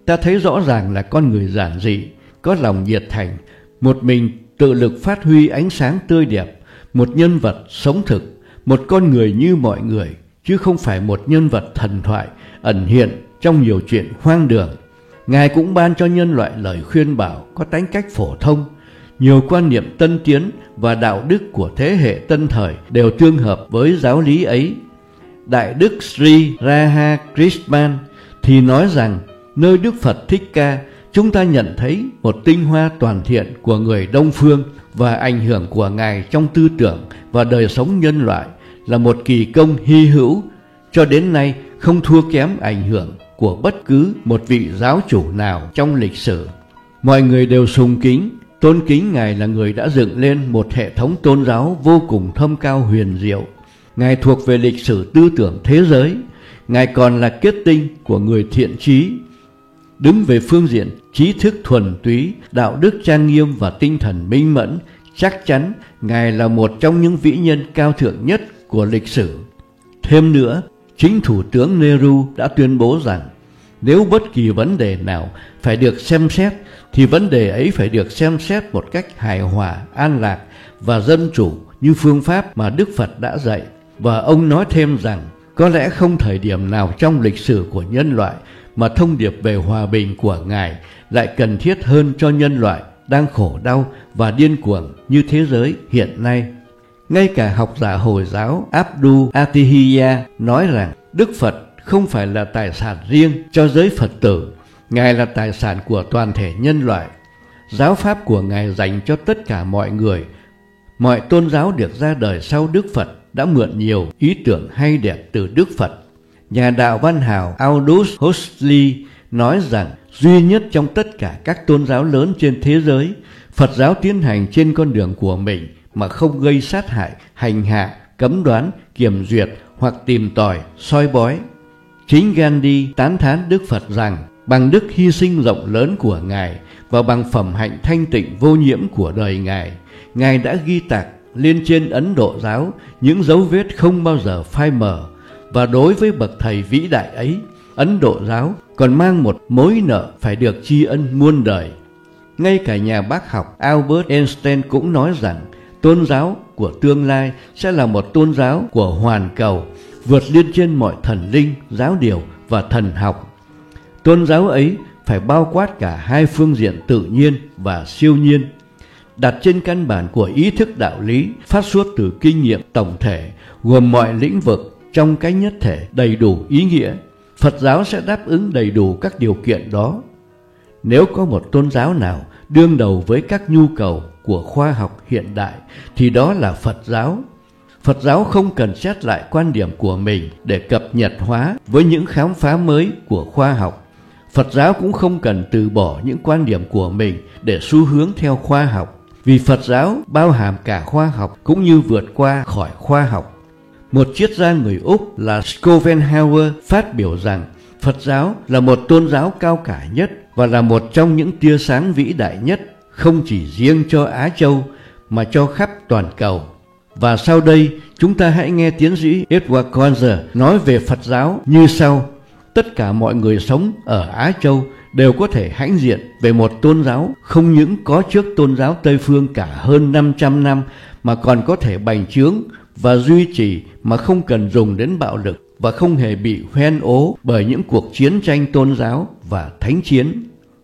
[SPEAKER 1] ta thấy rõ ràng là con người giản dị, có lòng nhiệt thành, một mình tự lực phát huy ánh sáng tươi đẹp, một nhân vật sống thực, một con người như mọi người, chứ không phải một nhân vật thần thoại ẩn hiện trong nhiều chuyện hoang đường. Ngài cũng ban cho nhân loại lời khuyên bảo có tánh cách phổ thông. Nhiều quan niệm tân tiến và đạo đức của thế hệ tân thời đều tương hợp với giáo lý ấy. Đại đức Sri Radha Krishnan thì nói rằng nơi Đức Phật Thích Ca, chúng ta nhận thấy một tinh hoa toàn thiện của người Đông Phương, và ảnh hưởng của Ngài trong tư tưởng và đời sống nhân loại là một kỳ công hy hữu, cho đến nay không thua kém ảnh hưởng của bất cứ một vị giáo chủ nào trong lịch sử. Mọi người đều sùng kính, tôn kính Ngài là người đã dựng lên một hệ thống tôn giáo vô cùng thâm cao huyền diệu. Ngài thuộc về lịch sử tư tưởng thế giới. Ngài còn là kết tinh của người thiện trí. Đứng về phương diện trí thức thuần túy, đạo đức trang nghiêm và tinh thần minh mẫn, chắc chắn Ngài là một trong những vĩ nhân cao thượng nhất của lịch sử. Thêm nữa, chính Thủ tướng Nehru đã tuyên bố rằng nếu bất kỳ vấn đề nào phải được xem xét thì vấn đề ấy phải được xem xét một cách hài hòa, an lạc và dân chủ như phương pháp mà Đức Phật đã dạy. Và ông nói thêm rằng có lẽ không thời điểm nào trong lịch sử của nhân loại mà thông điệp về hòa bình của Ngài lại cần thiết hơn cho nhân loại đang khổ đau và điên cuồng như thế giới hiện nay. Ngay cả học giả Hồi giáo Abdul Athiya nói rằng Đức Phật không phải là tài sản riêng cho giới Phật tử, Ngài là tài sản của toàn thể nhân loại. Giáo pháp của Ngài dành cho tất cả mọi người. Mọi tôn giáo được ra đời sau Đức Phật đã mượn nhiều ý tưởng hay đẹp từ Đức Phật. Nhà đạo văn hào Aldous Huxley nói rằng duy nhất trong tất cả các tôn giáo lớn trên thế giới, Phật giáo tiến hành trên con đường của mình mà không gây sát hại, hành hạ, cấm đoán, kiểm duyệt hoặc tìm tòi, soi bói. Chính Gandhi tán thán Đức Phật rằng bằng đức hy sinh rộng lớn của Ngài và bằng phẩm hạnh thanh tịnh vô nhiễm của đời Ngài, Ngài đã ghi tạc lên trên Ấn Độ giáo những dấu vết không bao giờ phai mờ. Và đối với bậc thầy vĩ đại ấy, Ấn Độ giáo còn mang một mối nợ phải được tri ân muôn đời. Ngay cả nhà bác học Albert Einstein cũng nói rằng tôn giáo của tương lai sẽ là một tôn giáo của hoàn cầu, vượt lên trên mọi thần linh, giáo điều và thần học. Tôn giáo ấy phải bao quát cả hai phương diện tự nhiên và siêu nhiên, đặt trên căn bản của ý thức đạo lý phát xuất từ kinh nghiệm tổng thể, gồm mọi lĩnh vực trong cái nhất thể đầy đủ ý nghĩa. Phật giáo sẽ đáp ứng đầy đủ các điều kiện đó. Nếu có một tôn giáo nào đương đầu với các nhu cầu của khoa học hiện đại thì đó là Phật giáo. Phật giáo không cần xét lại quan điểm của mình để cập nhật hóa với những khám phá mới của khoa học. Phật giáo cũng không cần từ bỏ những quan điểm của mình để xu hướng theo khoa học, vì Phật giáo bao hàm cả khoa học cũng như vượt qua khỏi khoa học. Một triết gia người Úc là Schopenhauer phát biểu rằng Phật giáo là một tôn giáo cao cả nhất và là một trong những tia sáng vĩ đại nhất, không chỉ riêng cho Á Châu mà cho khắp toàn cầu. Và sau đây chúng ta hãy nghe tiến sĩ Edward Conzer nói về Phật giáo như sau: tất cả mọi người sống ở Á Châu đều có thể hãnh diện về một tôn giáo không những có trước tôn giáo Tây Phương cả hơn năm trăm năm, mà còn có thể bành trướng và duy trì mà không cần dùng đến bạo lực và không hề bị hoen ố bởi những cuộc chiến tranh tôn giáo và thánh chiến.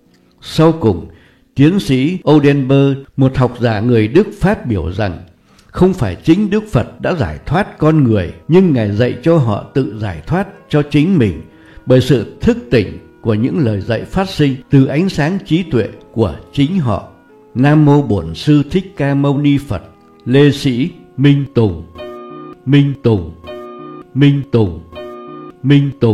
[SPEAKER 1] Sau cùng, tiến sĩ Odenberg, một học giả người Đức, phát biểu rằng không phải chính Đức Phật đã giải thoát con người, nhưng Ngài dạy cho họ tự giải thoát cho chính mình bởi sự thức tỉnh của những lời dạy phát sinh từ ánh sáng trí tuệ của chính họ. Nam mô Bổn Sư Thích Ca Mâu Ni Phật. Lê Sĩ Minh Tùng. Minh Tùng. Minh Tùng. Minh Tùng.